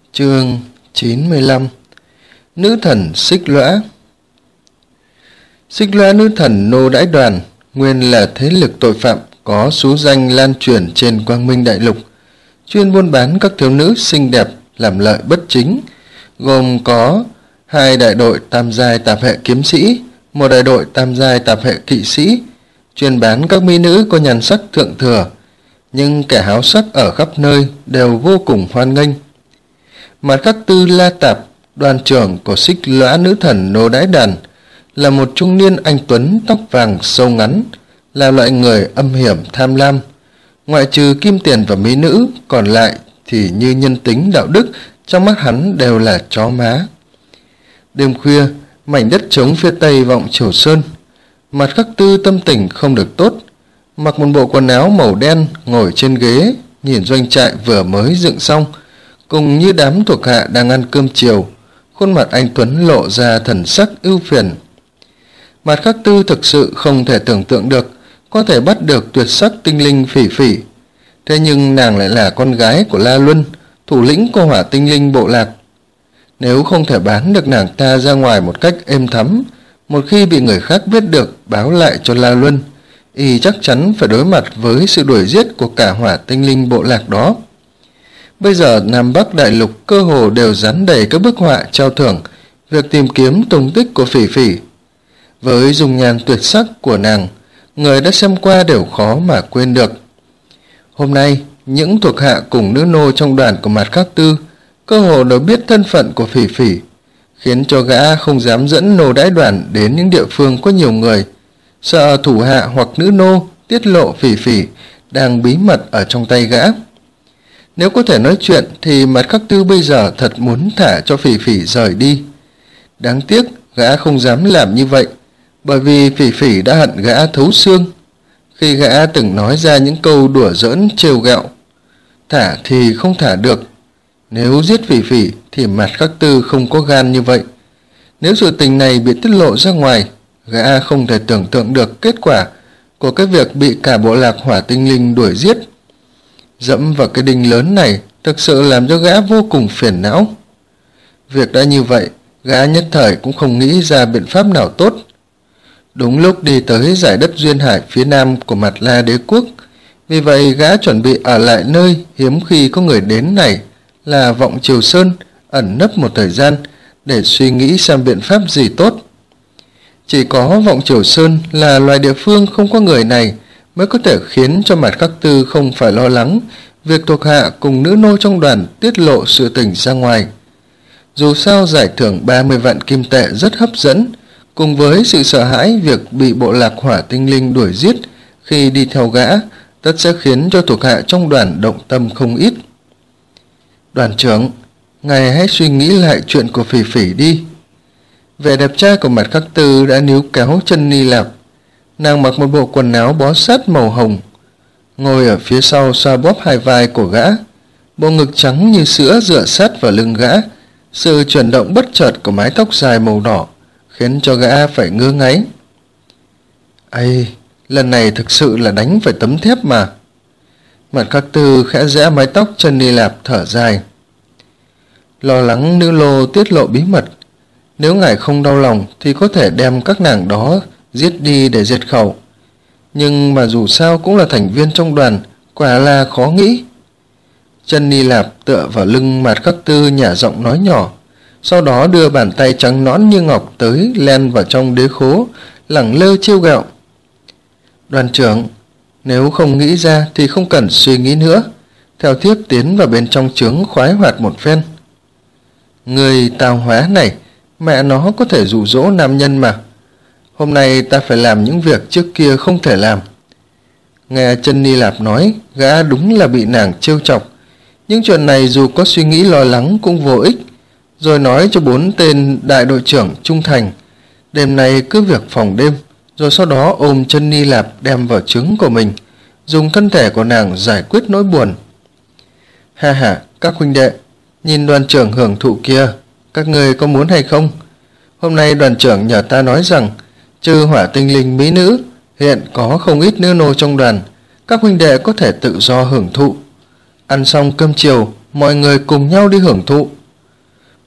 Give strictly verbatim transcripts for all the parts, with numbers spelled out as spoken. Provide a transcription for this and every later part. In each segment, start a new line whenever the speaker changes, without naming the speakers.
Chương chín mươi lăm. Nữ thần Xích Lõa. Xích Lõa nữ thần nô đãi đoàn nguyên là thế lực tội phạm có số danh lan truyền trên Quang Minh Đại Lục, chuyên buôn bán các thiếu nữ xinh đẹp làm lợi bất chính, gồm có hai đại đội tam giai tạp hệ kiếm sĩ, một đại đội tam giai tạp hệ kỵ sĩ, chuyên bán các mỹ nữ có nhan sắc thượng thừa, nhưng kẻ háo sắc ở khắp nơi đều vô cùng hoan nghênh. Mặt khác Tư La Tạp, đoàn trưởng của Xích Lõa nữ thần nô đãi đàn, là một trung niên anh tuấn tóc vàng sâu ngắn, là loại người âm hiểm tham lam. Ngoại trừ kim tiền và mỹ nữ, còn lại thì như nhân tính đạo đức trong mắt hắn đều là chó má. Đêm khuya, mảnh đất trống phía tây Vọng Triều Sơn, Mặt Khắc Tư tâm tình không được tốt, mặc một bộ quần áo màu đen ngồi trên ghế nhìn doanh trại vừa mới dựng xong, cùng như đám thuộc hạ đang ăn cơm chiều. Khuôn mặt anh tuấn lộ ra thần sắc ưu phiền. Mặt Khắc Tư thực sự không thể tưởng tượng được có thể bắt được tuyệt sắc tinh linh Phỉ Phỉ, thế nhưng nàng lại là con gái của La Luân, thủ lĩnh của Hỏa Tinh Linh bộ lạc. Nếu không thể bán được nàng ta ra ngoài một cách êm thấm, một khi bị người khác biết được báo lại cho La Luân, y chắc chắn phải đối mặt với sự đuổi giết của cả Hỏa Tinh Linh bộ lạc đó. Bây giờ Nam Bắc Đại Lục cơ hồ đều dán đầy các bức họa trao thưởng việc tìm kiếm tung tích của Phỉ Phỉ. Với dung nhan tuyệt sắc của nàng, người đã xem qua đều khó mà quên được. Hôm nay, những thuộc hạ cùng nữ nô trong đoàn của Mặt Khắc Tư cơ hồ đều biết thân phận của Phỉ Phỉ, khiến cho gã không dám dẫn nô đãi đoàn đến những địa phương có nhiều người, sợ thủ hạ hoặc nữ nô tiết lộ Phỉ Phỉ đang bí mật ở trong tay gã. Nếu có thể nói chuyện thì Mặt Khắc Tư bây giờ thật muốn thả cho Phỉ Phỉ rời đi. Đáng tiếc gã không dám làm như vậy, bởi vì Phỉ Phỉ đã hận gã thấu xương. Khi gã từng nói ra những câu đùa giỡn trêu ghẹo, thả thì không thả được. Nếu giết Phỉ Phỉ thì Mặt Khắc Tư không có gan như vậy. Nếu sự tình này bị tiết lộ ra ngoài, gã không thể tưởng tượng được kết quả của cái việc bị cả bộ lạc Hỏa Tinh Linh đuổi giết. Dẫm vào cái đinh lớn này thực sự làm cho gã vô cùng phiền não. Việc đã như vậy, gã nhất thời cũng không nghĩ ra biện pháp nào tốt. Đúng lúc đi tới giải đất duyên hải phía nam của Mặt La Đế quốc, vì vậy gã chuẩn bị ở lại nơi hiếm khi có người đến này là Vọng Triều Sơn, ẩn nấp một thời gian để suy nghĩ xem biện pháp gì tốt. Chỉ có Vọng Triều Sơn là loài địa phương không có người này mới có thể khiến cho Mặt Khắc Tư không phải lo lắng việc thuộc hạ cùng nữ nô trong đoàn tiết lộ sự tình ra ngoài. Dù sao giải thưởng ba mươi vạn kim tệ rất hấp dẫn, cùng với sự sợ hãi việc bị bộ lạc Hỏa Tinh Linh đuổi giết khi đi theo gã, tất sẽ khiến cho thuộc hạ trong đoàn động tâm không ít. Đoàn trưởng, ngài hãy suy nghĩ lại chuyện của Phỉ Phỉ đi. Vẻ đẹp trai của Mặt Khắc Tư đã níu kéo chân Ni Lạp. Nàng mặc một bộ quần áo bó sát màu hồng, ngồi ở phía sau xoa bóp hai vai của gã, bộ ngực trắng như sữa dựa sát vào lưng gã. Sự chuyển động bất chợt của mái tóc dài màu đỏ khiến cho gã phải ngứa ngáy. Ây, lần này thực sự là đánh phải tấm thép mà. Mặt Khắc Tư khẽ giã mái tóc chân Ni Lạp, thở dài. Lo lắng nữ lô tiết lộ bí mật, nếu ngài không đau lòng thì có thể đem các nàng đó giết đi để diệt khẩu. Nhưng mà dù sao cũng là thành viên trong đoàn, quả là khó nghĩ. Chân Ni Lạp tựa vào lưng Mặt Khắc Tư nhả giọng nói nhỏ, sau đó đưa bàn tay trắng nõn như ngọc tới len vào trong đế khố, lẳng lơ trêu ghẹo. Đoàn trưởng, nếu không nghĩ ra thì không cần suy nghĩ nữa, theo thiếp tiến vào bên trong trướng khoái hoạt một phen. Người tào hóa này, mẹ nó có thể dụ dỗ nam nhân mà. Hôm nay ta phải làm những việc trước kia không thể làm. Nghe Chân Ni Lạp nói, gã đúng là bị nàng trêu chọc. Những chuyện này dù có suy nghĩ lo lắng cũng vô ích. Rồi nói cho bốn tên đại đội trưởng trung thành, đêm nay cứ việc phòng đêm, rồi sau đó ôm Chân Ni Lạp đem vào trứng của mình, dùng thân thể của nàng giải quyết nỗi buồn. Ha ha, các huynh đệ, nhìn đoàn trưởng hưởng thụ kia, các người có muốn hay không? Hôm nay đoàn trưởng nhờ ta nói rằng, trừ Hỏa Tinh Linh mỹ nữ, hiện có không ít nữ nô trong đoàn, các huynh đệ có thể tự do hưởng thụ. Ăn xong cơm chiều, mọi người cùng nhau đi hưởng thụ.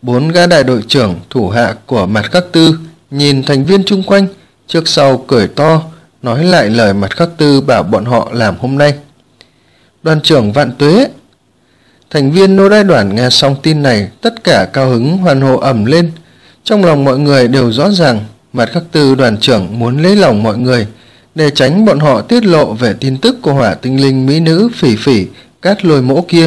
Bốn gã đại đội trưởng thủ hạ của Mạt Khắc Tư nhìn thành viên chung quanh, trước sau cười to, nói lại lời Mạt Khắc Tư bảo bọn họ làm hôm nay. Đoàn trưởng vạn tuế! Thành viên nô đái đoàn nghe xong tin này, tất cả cao hứng hoan hô ầm lên. Trong lòng mọi người đều rõ ràng, Mạt Khắc Tư đoàn trưởng muốn lấy lòng mọi người, để tránh bọn họ tiết lộ về tin tức của hỏa tinh linh mỹ nữ Phỉ Phỉ Cát Lôi Mỗ kia.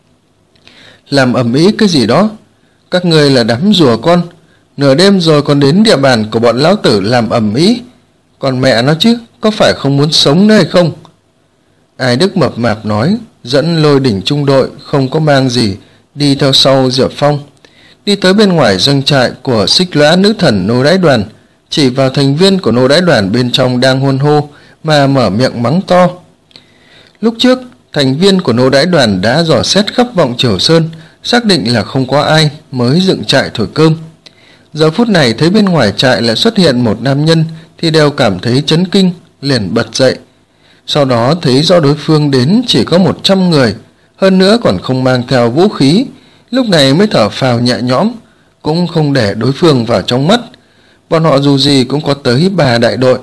Làm ầm ĩ cái gì đó? Các ngươi là đám rùa con, nửa đêm rồi còn đến địa bàn của bọn lão tử làm ầm ĩ. Còn mẹ nó chứ, có phải không muốn sống nữa hay không? Ai Đức mập mạp nói, dẫn Lôi Đỉnh trung đội không có mang gì, đi theo sau Diệp Phong. Đi tới bên ngoài doanh trại của Xích Lõa nữ thần nô đái đoàn, chỉ vào thành viên của nô đái đoàn bên trong đang hôn hô mà mở miệng mắng to. Lúc trước, thành viên của nô đái đoàn đã dò xét khắp vọng Triều Sơn, xác định là không có ai mới dựng trại thổi cơm. Giờ phút này thấy bên ngoài trại lại xuất hiện một nam nhân thì đều cảm thấy chấn kinh, liền bật dậy. Sau đó thấy rõ đối phương đến chỉ có một trăm người, hơn nữa còn không mang theo vũ khí, lúc này mới thở phào nhẹ nhõm, cũng không để đối phương vào trong mắt. Bọn họ dù gì cũng có tới ba đại đội.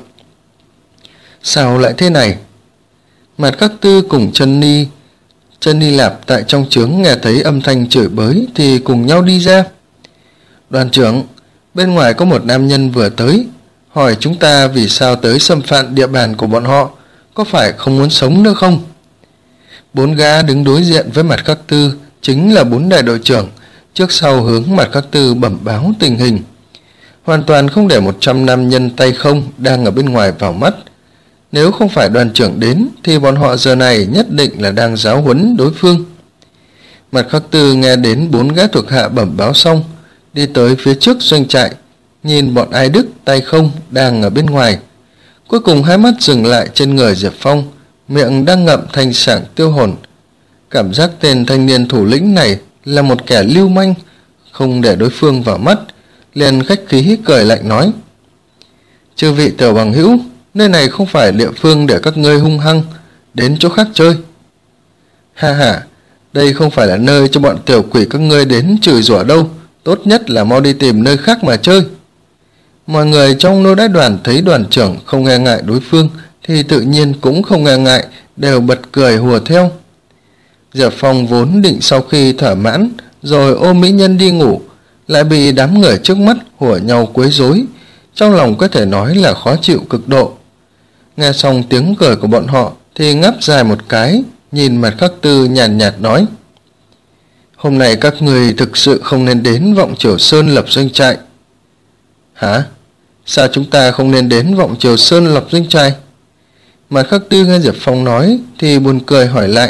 Sao lại thế này? Mạt Khắc Tư cùng Chân Ni Chân Ni Lạp tại trong trướng nghe thấy âm thanh chửi bới thì cùng nhau đi ra. Đoàn trưởng, bên ngoài có một nam nhân vừa tới, hỏi chúng ta vì sao tới xâm phạm địa bàn của bọn họ, có phải không muốn sống nữa không? Bốn gã đứng đối diện với Mạt Khắc Tư chính là bốn đại đội trưởng, trước sau hướng Mạt Khắc Tư bẩm báo tình hình. Hoàn toàn không để một trăm nam nhân tay không đang ở bên ngoài vào mắt. Nếu không phải đoàn trưởng đến thì bọn họ giờ này nhất định là đang giáo huấn đối phương. Mạt Khắc Tư nghe đến bốn gã thuộc hạ bẩm báo xong, đi tới phía trước doanh trại, nhìn bọn Ai Đức tay không đang ở bên ngoài. Cuối cùng hai mắt dừng lại trên người Diệp Phong, miệng đang ngậm thanh sảng tiêu hồn. Cảm giác tên thanh niên thủ lĩnh này là một kẻ lưu manh, không để đối phương vào mắt, liền khách khí cười lạnh nói: Chư vị tiểu bằng hữu, nơi này không phải địa phương để các ngươi hung hăng, đến chỗ khác chơi. Ha ha, đây không phải là nơi cho bọn tiểu quỷ các ngươi đến chửi rủa đâu, tốt nhất là mau đi tìm nơi khác mà chơi. Mọi người trong nô đái đoàn thấy đoàn trưởng không nghe ngại đối phương thì tự nhiên cũng không nghe ngại, đều bật cười hùa theo. Diệp Phong vốn định sau khi thỏa mãn rồi ôm mỹ nhân đi ngủ, lại bị đám người trước mắt hùa nhau quấy rối, trong lòng có thể nói là khó chịu cực độ. Nghe xong tiếng cười của bọn họ thì ngáp dài một cái, nhìn Mạt Khắc Tư nhàn nhạt, nhạt nói: Hôm nay các người thực sự không nên đến vọng Triều Sơn lập doanh trại. Hả? Sao chúng ta không nên đến vọng Triều Sơn lập doanh trại? Mạt Khắc Tư nghe Diệp Phong nói thì buồn cười hỏi lại: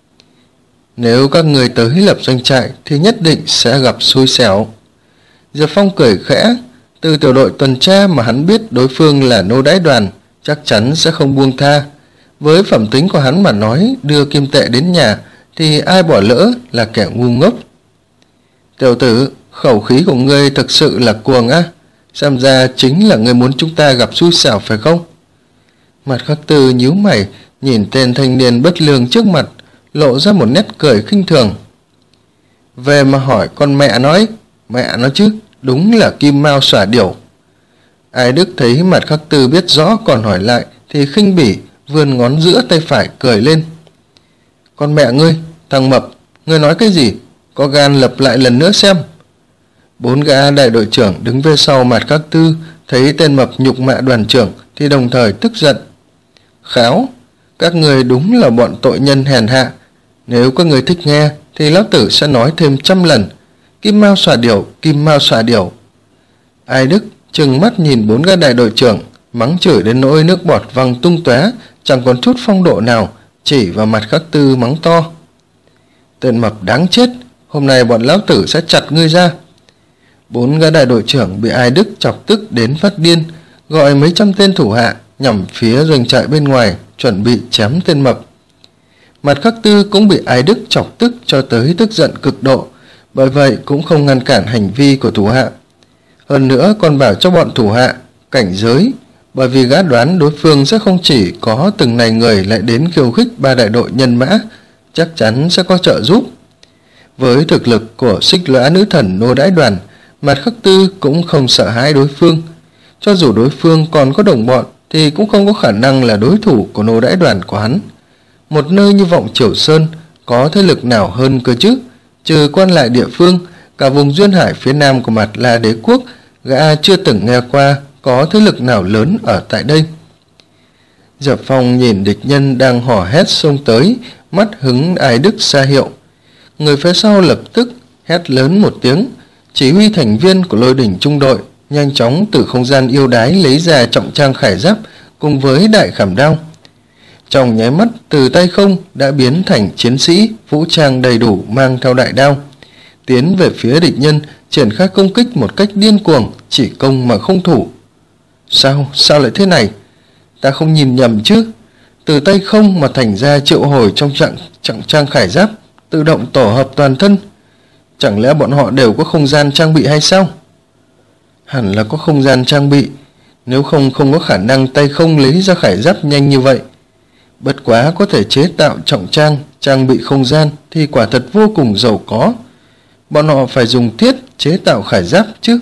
Nếu các người tới lập doanh trại thì nhất định sẽ gặp xui xẻo. Diệp Phong cười khẽ, từ tiểu đội tuần tra mà hắn biết đối phương là nô đái đoàn, chắc chắn sẽ không buông tha. Với phẩm tính của hắn mà nói, đưa kim tệ đến nhà thì ai bỏ lỡ là kẻ ngu ngốc. Tiểu tử, khẩu khí của ngươi thực sự là cuồng á, xem ra chính là ngươi muốn chúng ta gặp xui xẻo phải không? Mạt Khắc Tư nhíu mày, nhìn tên thanh niên bất lương trước mặt, lộ ra một nét cười khinh thường. Về mà hỏi con mẹ nói, mẹ nó chứ, đúng là kim mao xỏa điểu. Ai Đức thấy Mạt Khắc Tư biết rõ còn hỏi lại thì khinh bỉ, vươn ngón giữa tay phải cười lên. Con mẹ ngươi, thằng mập, ngươi nói cái gì? Có gan lập lại lần nữa xem. Bốn gã đại đội trưởng đứng về sau Mạt Khắc Tư thấy tên mập nhục mạ đoàn trưởng thì đồng thời tức giận. Kháo, các người đúng là bọn tội nhân hèn hạ. Nếu các người thích nghe thì lão tử sẽ nói thêm trăm lần. Kim mao xòa điểu, kim mao xòa điểu. Ai Đức trừng mắt nhìn bốn gã đại đội trưởng, mắng chửi đến nỗi nước bọt văng tung tóe, chẳng còn chút phong độ nào, chỉ vào Mạt Khắc Tư mắng to. Tên mập đáng chết, hôm nay bọn lão tử sẽ chặt ngươi ra. Bốn gã đại đội trưởng bị Ai Đức chọc tức đến phát điên, gọi mấy trăm tên thủ hạ nhằm phía doanh trại bên ngoài, chuẩn bị chém tên mập. Mạt Khắc Tư cũng bị Ai Đức chọc tức cho tới tức giận cực độ, bởi vậy cũng không ngăn cản hành vi của thủ hạ. Hơn nữa còn bảo cho bọn thủ hạ cảnh giới, bởi vì gã đoán đối phương sẽ không chỉ có từng này người lại đến khiêu khích ba đại đội nhân mã, chắc chắn sẽ có trợ giúp. Với thực lực của Xích Lõa nữ thần nô đãi đoàn, Mạt Khắc Tư cũng không sợ hãi đối phương. Cho dù đối phương còn có đồng bọn thì cũng không có khả năng là đối thủ của nô đãi đoàn của hắn. Một nơi như Vọng Triều Sơn có thế lực nào hơn cơ chứ? Trừ quan lại địa phương, cả vùng duyên hải phía nam của Mạt La đế quốc, gã chưa từng nghe qua có thế lực nào lớn ở tại đây. Diệp Phong nhìn địch nhân đang hò hét xông tới, mắt hứng ai đức ra hiệu. Người phía sau lập tức hét lớn một tiếng, chỉ huy thành viên của Lôi Đỉnh trung đội nhanh chóng từ không gian yêu đái lấy ra trọng trang khải giáp cùng với đại khảm đao. Trong nháy mắt, từ tay không đã biến thành chiến sĩ vũ trang đầy đủ mang theo đại đao, tiến về phía địch nhân, triển khai công kích một cách điên cuồng, chỉ công mà không thủ. Sao, sao lại thế này? Ta không nhìn nhầm chứ? Từ tay không mà thành ra triệu hồi trong trạng trọng trang khải giáp, tự động tổ hợp toàn thân. Chẳng lẽ bọn họ đều có không gian trang bị hay sao? Hẳn là có không gian trang bị, nếu không không có khả năng tay không lấy ra khải giáp nhanh như vậy. Bất quá có thể chế tạo trọng trang, trang bị không gian thì quả thật vô cùng giàu có. Bọn họ phải dùng thiết chế tạo khải giáp chứ.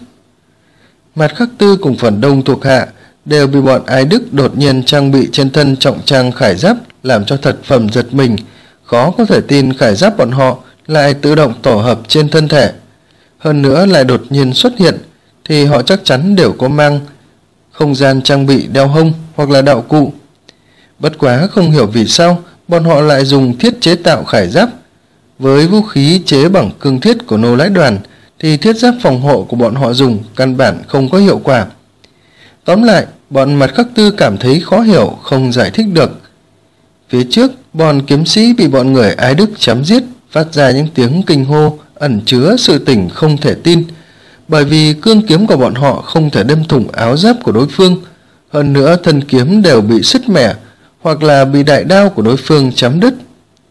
Mạt Khắc Tư cùng phần đông thuộc hạ đều bị bọn Ai Đức đột nhiên trang bị trên thân trọng trang khải giáp làm cho thật phẩm giật mình, khó có thể tin khải giáp bọn họ lại tự động tổ hợp trên thân thể. Hơn nữa lại đột nhiên xuất hiện thì họ chắc chắn đều có mang không gian trang bị đeo hông hoặc là đạo cụ. Bất quá không hiểu vì sao bọn họ lại dùng thiết chế tạo khải giáp. Với vũ khí chế bằng cương thiết của nô lãi đoàn thì thiết giáp phòng hộ của bọn họ dùng căn bản không có hiệu quả. Tóm lại, bọn Mạt Khắc Tư cảm thấy khó hiểu, không giải thích được. Phía trước, bọn kiếm sĩ bị bọn người Ái Đức chém giết, phát ra những tiếng kinh hô ẩn chứa sự tình không thể tin, bởi vì cương kiếm của bọn họ không thể đâm thủng áo giáp của đối phương. Hơn nữa thân kiếm đều bị sứt mẻ hoặc là bị đại đao của đối phương chém đứt.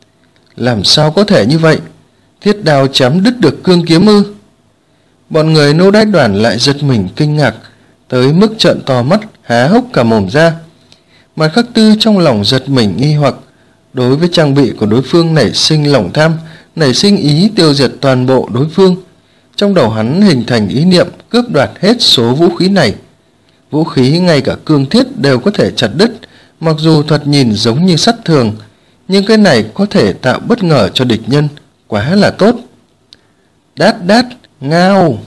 Làm sao có thể như vậy? Thiết đao chém đứt được cương kiếm ư? Bọn người nô đái đoàn lại giật mình kinh ngạc, tới mức trợn to mắt, há hốc cả mồm ra. Mạt Khắc Tư trong lòng giật mình nghi hoặc, đối với trang bị của đối phương nảy sinh lòng tham, nảy sinh ý tiêu diệt toàn bộ đối phương. Trong đầu hắn hình thành ý niệm cướp đoạt hết số vũ khí này. Vũ khí ngay cả cương thiết đều có thể chặt đứt, mặc dù thoạt nhìn giống như sắt thường, nhưng cái này có thể tạo bất ngờ cho địch nhân, quá là tốt. Đát đát, ngao.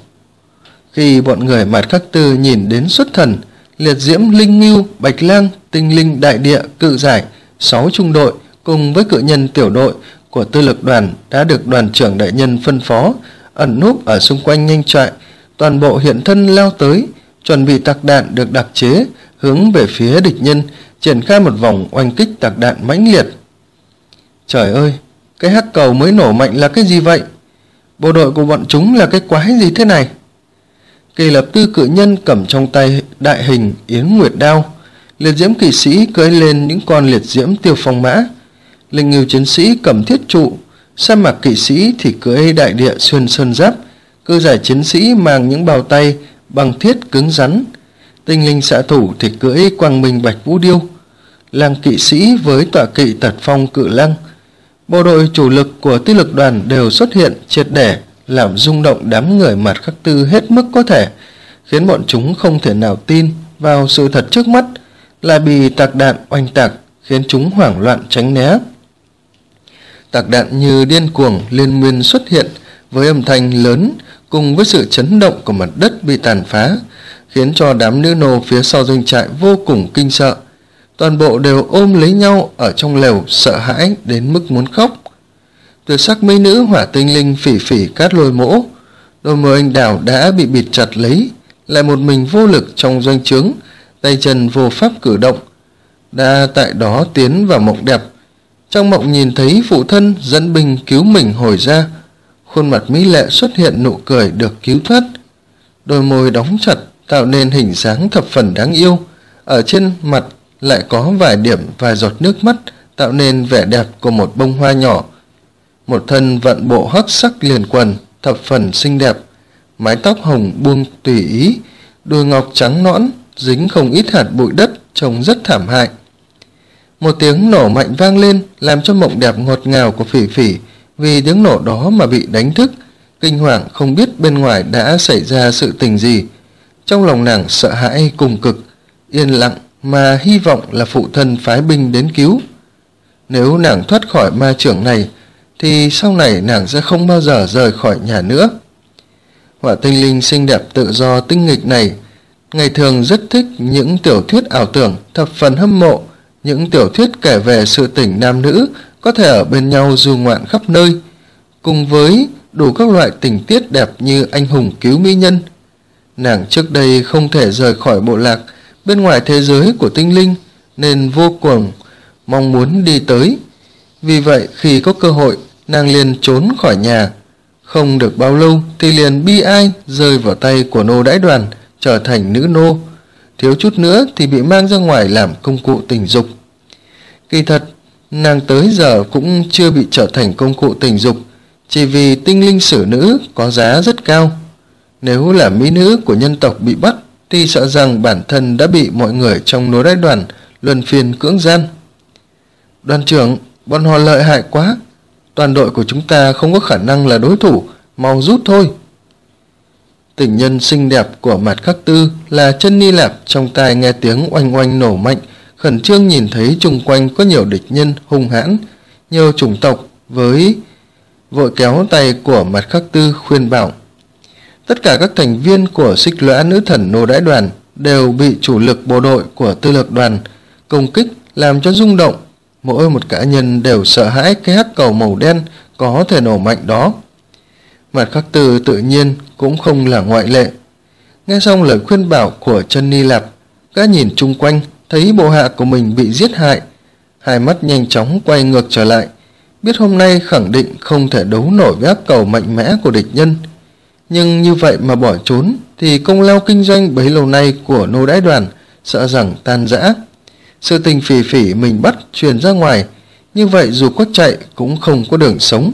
Khi bọn người Mạt Khắc Tư nhìn đến xuất thần, liệt diễm linh ngưu, bạch lang, tinh linh đại địa, cự giải, sáu trung đội cùng với cự nhân tiểu đội của tư lực đoàn đã được đoàn trưởng đại nhân phân phó, ẩn núp ở xung quanh nhanh trại, toàn bộ hiện thân lao tới, chuẩn bị tạc đạn được đặc chế, hướng về phía địch nhân, triển khai một vòng oanh kích tạc đạn mãnh liệt. Trời ơi, cái hắc cầu mới nổ mạnh là cái gì vậy? Bộ đội của bọn chúng là cái quái gì thế này? Kỳ lập tư cự nhân cầm trong tay đại hình yến nguyệt đao, liệt diễm kỵ sĩ cưỡi lên những con liệt diễm tiêu phong mã, linh ngưu chiến sĩ cầm thiết trụ, sa mạc kỵ sĩ thì cưỡi đại địa xuyên sơn giáp, cự giải chiến sĩ mang những bao tay bằng thiết cứng rắn, tinh linh xạ thủ thì cưỡi quang minh bạch vũ điêu, lang kỵ sĩ với tọa kỵ tật phong cự lăng. Bộ đội chủ lực của tư lực đoàn đều xuất hiện triệt để, làm rung động đám người Mạt Khắc Tư hết mức có thể, khiến bọn chúng không thể nào tin vào sự thật trước mắt, lại bị tạc đạn oanh tạc, khiến chúng hoảng loạn tránh né. Tạc đạn như điên cuồng liên miên xuất hiện với âm thanh lớn cùng với sự chấn động của mặt đất bị tàn phá, khiến cho đám nữ nô phía sau doanh trại vô cùng kinh sợ. Toàn bộ đều ôm lấy nhau ở trong lều, sợ hãi đến mức muốn khóc. Tuyệt sắc mỹ nữ hỏa tinh linh Phỉ Phỉ Cát Lôi Mỗ, đôi môi anh đào đã bị bịt chặt lấy, lại một mình vô lực trong doanh trướng, tay chân vô pháp cử động, đã tại đó tiến vào mộng đẹp. Trong mộng nhìn thấy phụ thân dẫn binh cứu mình hồi ra, khuôn mặt mỹ lệ xuất hiện nụ cười được cứu thoát, đôi môi đóng chặt tạo nên hình dáng thập phần đáng yêu, ở trên mặt lại có vài điểm vài giọt nước mắt tạo nên vẻ đẹp của một bông hoa nhỏ. Một thân vận bộ hắc sắc liền quần thập phần xinh đẹp, mái tóc hồng buông tùy ý, đuôi ngọc trắng nõn dính không ít hạt bụi đất, trông rất thảm hại. Một tiếng nổ mạnh vang lên làm cho mộng đẹp ngọt ngào của Phỉ Phỉ vì tiếng nổ đó mà bị đánh thức, kinh hoàng không biết bên ngoài đã xảy ra sự tình gì. Trong lòng nàng sợ hãi cùng cực, yên lặng mà hy vọng là phụ thân phái binh đến cứu. Nếu nàng thoát khỏi ma chưởng này thì sau này nàng sẽ không bao giờ rời khỏi nhà nữa. Hỏa tinh linh xinh đẹp tự do tinh nghịch này ngày thường rất thích những tiểu thuyết ảo tưởng, thập phần hâm mộ những tiểu thuyết kể về sự tình nam nữ có thể ở bên nhau du ngoạn khắp nơi, cùng với đủ các loại tình tiết đẹp như anh hùng cứu mỹ nhân. Nàng trước đây không thể rời khỏi bộ lạc bên ngoài thế giới của tinh linh nên vô cùng mong muốn đi tới. Vì vậy khi có cơ hội, nàng liền trốn khỏi nhà. Không được bao lâu thì liền bi ai rơi vào tay của nô đãi đoàn, trở thành nữ nô, thiếu chút nữa thì bị mang ra ngoài làm công cụ tình dục. Kỳ thật, nàng tới giờ cũng chưa bị trở thành công cụ tình dục, chỉ vì tinh linh sử nữ có giá rất cao. Nếu là mỹ nữ của nhân tộc bị bắt thì sợ rằng bản thân đã bị mọi người trong nô đãi đoàn luân phiên cưỡng gian. Đoàn trưởng, bọn họ lợi hại quá, toàn đội của chúng ta không có khả năng là đối thủ, mau rút thôi. Tình nhân xinh đẹp của Mạt Khắc Tư là Chân Ni Lạp trong tai nghe tiếng oanh oanh nổ mạnh, khẩn trương nhìn thấy chung quanh có nhiều địch nhân hung hãn, nhiều chủng tộc, với vội kéo tay của Mạt Khắc Tư khuyên bảo. Tất cả các thành viên của Xích Lõa nữ thần nô đãi đoàn đều bị chủ lực bộ đội của tư lược đoàn công kích làm cho rung động. Mỗi một cá nhân đều sợ hãi cái hắc cầu màu đen có thể nổ mạnh đó. Mạt Khắc Tư tự nhiên cũng không là ngoại lệ. Nghe xong lời khuyên bảo của Chân Ni Lạp, gã nhìn chung quanh thấy bộ hạ của mình bị giết hại, hai mắt nhanh chóng quay ngược trở lại, biết hôm nay khẳng định không thể đấu nổi với áp cầu mạnh mẽ của địch nhân. Nhưng như vậy mà bỏ trốn thì công lao kinh doanh bấy lâu nay của nô đãi đoàn sợ rằng tan rã. Sự tình Phỉ Phỉ mình bắt truyền ra ngoài, như vậy dù có chạy cũng không có đường sống.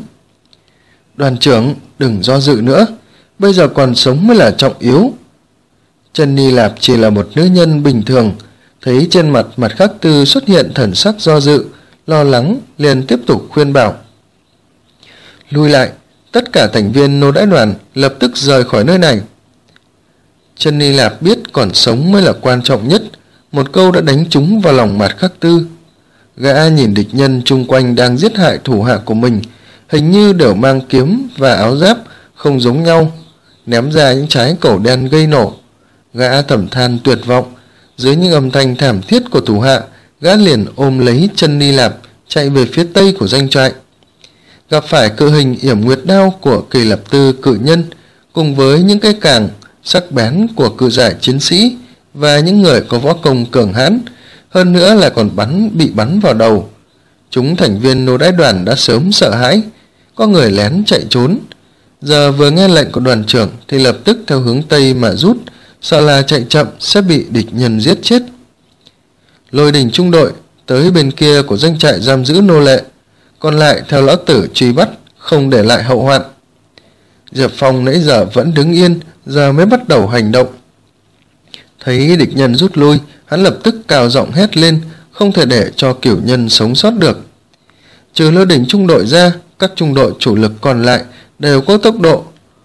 Đoàn trưởng, đừng do dự nữa, bây giờ còn sống mới là trọng yếu. Chân Ni Lạp chỉ là một nữ nhân bình thường, thấy trên mặt Mạt Khắc Tư xuất hiện thần sắc do dự, lo lắng, liền tiếp tục khuyên bảo. Lui lại, tất cả thành viên nô đãi đoàn lập tức rời khỏi nơi này. Chân Ni Lạp biết còn sống mới là quan trọng nhất, một câu đã đánh trúng vào lòng Mạt Khắc Tư. Gã nhìn địch nhân chung quanh đang giết hại thủ hạ của mình, hình như đều mang kiếm và áo giáp không giống nhau, ném ra những trái cầu đen gây nổ. Gã thầm than tuyệt vọng, dưới những âm thanh thảm thiết của thủ hạ, gã liền ôm lấy Chân Ni Lạp chạy về phía tây của doanh trại. Gặp phải cự hình yểm nguyệt đao của Kỳ Lập Tư cự nhân, cùng với những cái càng sắc bén của cự giải chiến sĩ và những người có võ công cường hãn, hơn nữa là còn bắn bị bắn vào đầu. Chúng thành viên nô đãi đoàn đã sớm sợ hãi, có người lén chạy trốn. Giờ vừa nghe lệnh của đoàn trưởng thì lập tức theo hướng tây mà rút, sợ là chạy chậm sẽ bị địch nhân giết chết. Lôi Đình trung đội tới bên kia của doanh trại giam giữ nô lệ, còn lại theo lão tử truy bắt, không để lại hậu hoạn. Diệp Phong nãy giờ vẫn đứng yên, giờ mới bắt đầu hành động. Thấy địch nhân rút lui, hắn lập tức cào giọng hét lên, không thể để cho cửu nhân sống sót được. Trừ Lôi Đình trung đội ra, các trung đội chủ lực còn lại đều có tốc độ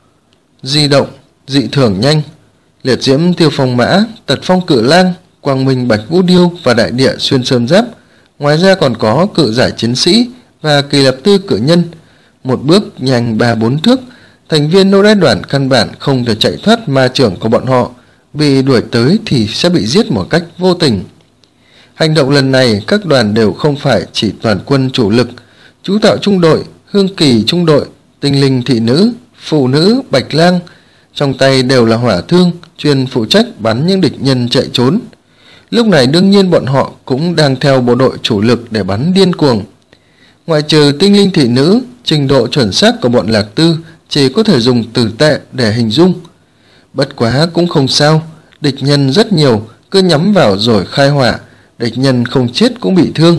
di động dị thường nhanh. Liệt Diễm Tiêu Phong Mã, Tật Phong Cự Lang, Quang Minh Bạch Vũ Điêu và Đại Địa Xuyên Sơn Giáp, ngoài ra còn có cự giải chiến sĩ và Kỳ Lập Tư cự nhân. Một bước nhanh ba bốn thước, thành viên nô đãi đoàn căn bản không thể chạy thoát ma chưởng của bọn họ, bị đuổi tới thì sẽ bị giết một cách vô tình. Hành động lần này các đoàn đều không phải chỉ toàn quân chủ lực, Chú Tạo trung đội, Hương Kỳ trung đội, Tinh Linh thị nữ, Phụ nữ Bạch Lang trong tay đều là hỏa thương, chuyên phụ trách bắn những địch nhân chạy trốn. Lúc này đương nhiên bọn họ cũng đang theo bộ đội chủ lực để bắn điên cuồng. Ngoại trừ Tinh Linh thị nữ, trình độ chuẩn xác của bọn Lạc Tư chỉ có thể dùng từ tệ để hình dung. Bất quá cũng không sao, địch nhân rất nhiều, cứ nhắm vào rồi khai hỏa, địch nhân không chết cũng bị thương.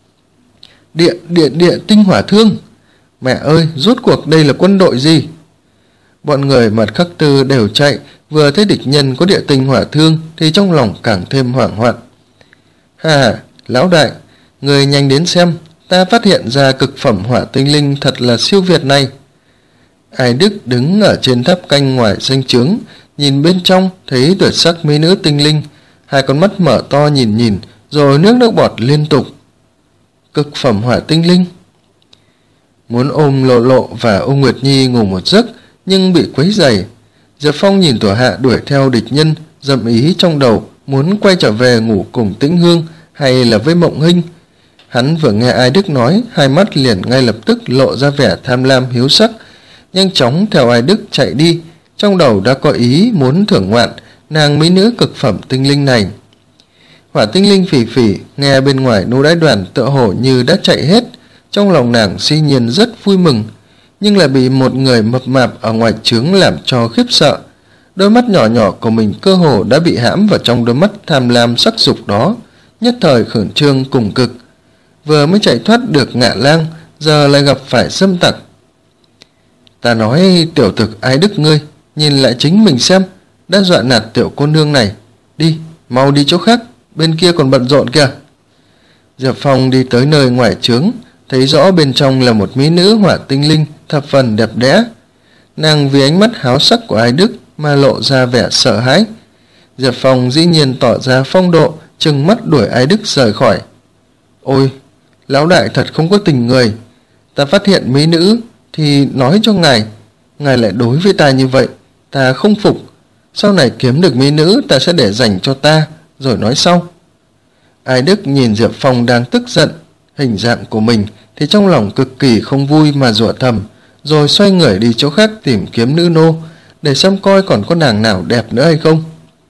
Địa địa địa tinh hỏa thương, mẹ ơi, rốt cuộc đây là quân đội gì? Bọn người Mạt Khắc Tư đều chạy, vừa thấy địch nhân có địa tinh hỏa thương thì trong lòng càng thêm hoảng hoạn. Hà, lão đại, người nhanh đến xem, ta phát hiện ra cực phẩm hỏa tinh linh thật là siêu việt này. Ai Đức đứng ở trên tháp canh ngoài danh chướng, nhìn bên trong thấy tuyệt sắc mỹ nữ tinh linh, hai con mắt mở to nhìn nhìn, rồi nước nước bọt liên tục. Cực phẩm hỏa tinh linh. Muốn ôm Lộ Lộ và ôm Nguyệt Nhi ngủ một giấc, nhưng bị quấy rầy. Diệp Phong nhìn thủ hạ đuổi theo địch nhân, dậm ý trong đầu muốn quay trở về ngủ cùng Tĩnh Hương hay là với Mộng Hinh. Hắn vừa nghe Ai Đức nói, hai mắt liền ngay lập tức lộ ra vẻ tham lam hiếu sắc, nhanh chóng theo Ai Đức chạy đi, trong đầu đã có ý muốn thưởng ngoạn nàng mỹ nữ cực phẩm tinh linh này. Hỏa tinh linh Phỉ Phỉ nghe bên ngoài nô đái đoàn tựa hồ như đã chạy hết, trong lòng nàng dĩ nhiên rất vui mừng, nhưng lại bị một người mập mạp ở ngoài trướng làm cho khiếp sợ. Đôi mắt nhỏ nhỏ của mình cơ hồ đã bị hãm vào trong đôi mắt tham lam sắc dục đó, nhất thời khẩn trương cùng cực. Vừa mới chạy thoát được Ngạ Lang, giờ lại gặp phải dâm tặc. Ta nói tiểu thực Ai Đức ngươi, nhìn lại chính mình xem, đã dọa nạt tiểu cô nương này. Đi, mau đi chỗ khác, bên kia còn bận rộn kìa. Diệp Phong đi tới nơi ngoài trướng, thấy rõ bên trong là một mỹ nữ hỏa tinh linh thập phần đẹp đẽ. Nàng vì ánh mắt háo sắc của Ai Đức mà lộ ra vẻ sợ hãi. Diệp Phong dĩ nhiên tỏ ra phong độ, trừng mắt đuổi Ai Đức rời khỏi. Ôi, lão đại thật không có tình người. Ta phát hiện mỹ nữ thì nói cho ngài, ngài lại đối với ta như vậy, ta không phục. Sau này kiếm được mỹ nữ ta sẽ để dành cho ta, rồi nói sau. Ai Đức nhìn Diệp Phong đang tức giận hình dạng của mình thì trong lòng cực kỳ không vui mà rủa thầm, rồi xoay người đi chỗ khác tìm kiếm nữ nô, để xem coi còn có nàng nào đẹp nữa hay không.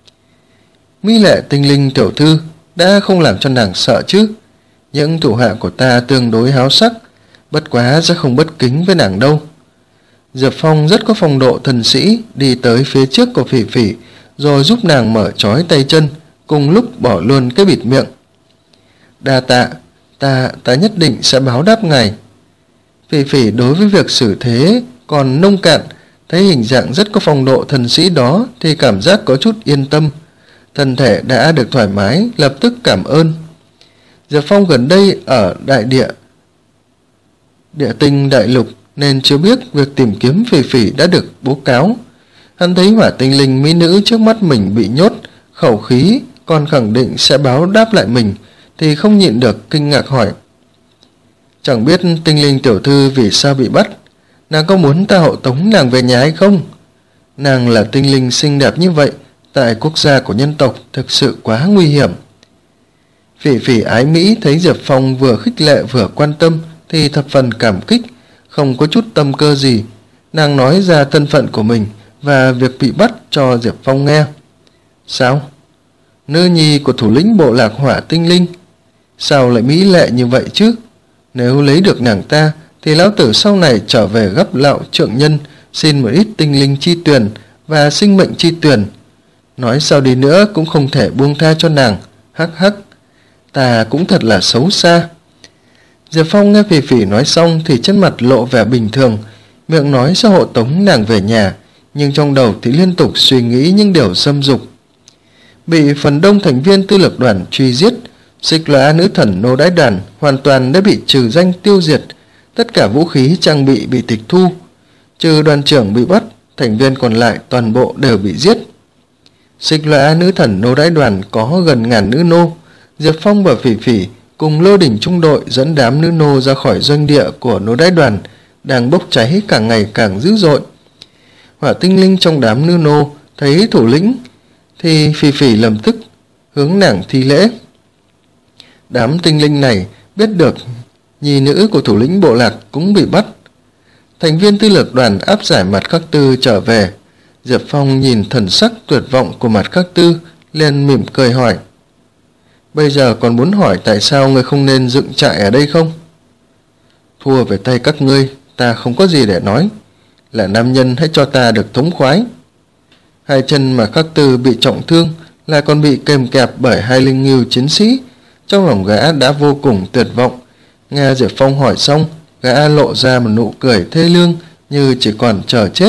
Mỹ lệ tinh linh tiểu thư đã không làm cho nàng sợ chứ. Những thủ hạ của ta tương đối háo sắc, bất quá sẽ không bất kính với nàng đâu. Diệp Phong rất có phong độ thần sĩ, đi tới phía trước của Phỉ Phỉ, rồi giúp nàng mở trói tay chân, cùng lúc bỏ luôn cái bịt miệng. Đa tạ, ta, ta nhất định sẽ báo đáp ngài. Phỉ Phỉ đối với việc xử thế còn nông cạn, thấy hình dạng rất có phong độ thần sĩ đó thì cảm giác có chút yên tâm. Thân thể đã được thoải mái, lập tức cảm ơn. Diệp Phong gần đây ở đại địa địa tinh đại lục nên chưa biết việc tìm kiếm Phỉ Phỉ đã được bố cáo. Hắn thấy hỏa tinh linh mỹ nữ trước mắt mình bị nhốt, khẩu khí còn khẳng định sẽ báo đáp lại mình, thì không nhịn được kinh ngạc hỏi. Chẳng biết tinh linh tiểu thư vì sao bị bắt, nàng có muốn ta hộ tống nàng về nhà hay không? Nàng là tinh linh xinh đẹp như vậy, tại quốc gia của nhân tộc thực sự quá nguy hiểm. Phỉ Phỉ ái mỹ thấy Diệp Phong vừa khích lệ vừa quan tâm thì thập phần cảm kích, không có chút tâm cơ gì. Nàng nói ra thân phận của mình và việc bị bắt cho Diệp Phong nghe. Sao? Nữ nhi của thủ lĩnh bộ lạc hỏa tinh linh? Sao lại mỹ lệ như vậy chứ? Nếu lấy được nàng ta thì lão tử sau này trở về gấp lạo trượng nhân, xin một ít tinh linh chi tuyển và sinh mệnh chi tuyển. Nói sao đi nữa cũng không thể buông tha cho nàng. Hắc hắc, ta cũng thật là xấu xa. Diệp Phong nghe Phỉ Phỉ nói xong thì trên mặt lộ vẻ bình thường, miệng nói sẽ hộ tống nàng về nhà, nhưng trong đầu thì liên tục suy nghĩ những điều xâm dục. Bị phần đông thành viên tư lực đoàn truy giết, Xích Lóa nữ thần nô đái đoàn hoàn toàn đã bị trừ danh tiêu diệt, tất cả vũ khí trang bị bị tịch thu, trừ đoàn trưởng bị bắt, thành viên còn lại toàn bộ đều bị giết. Xích Lóa nữ thần nô đái đoàn có gần ngàn nữ nô. Diệp Phong và Phỉ Phỉ cùng Lô Đỉnh trung đội dẫn đám nữ nô ra khỏi doanh địa của nô đái đoàn, đang bốc cháy càng ngày càng dữ dội. Hỏa tinh linh trong đám nữ nô thấy thủ lĩnh thì Phỉ Phỉ lập tức hướng nàng thi lễ. Đám tinh linh này biết được nhi nữ của thủ lĩnh bộ lạc cũng bị bắt. Thành viên tư lược đoàn áp giải Mặt Khắc Tư trở về. Diệp Phong nhìn thần sắc tuyệt vọng của Mặt Khắc Tư, liền mỉm cười hỏi. Bây giờ còn muốn hỏi tại sao ngươi không nên dựng trại ở đây không? Thua về tay các ngươi, ta không có gì để nói. Là nam nhân hãy cho ta được thống khoái. Hai chân Mặt Khắc Tư bị trọng thương, lại còn bị kèm kẹp bởi hai linh ngưu chiến sĩ. Trong lòng gã đã vô cùng tuyệt vọng. Nghe Diệp Phong hỏi xong, gã lộ ra một nụ cười thê lương như chỉ còn chờ chết.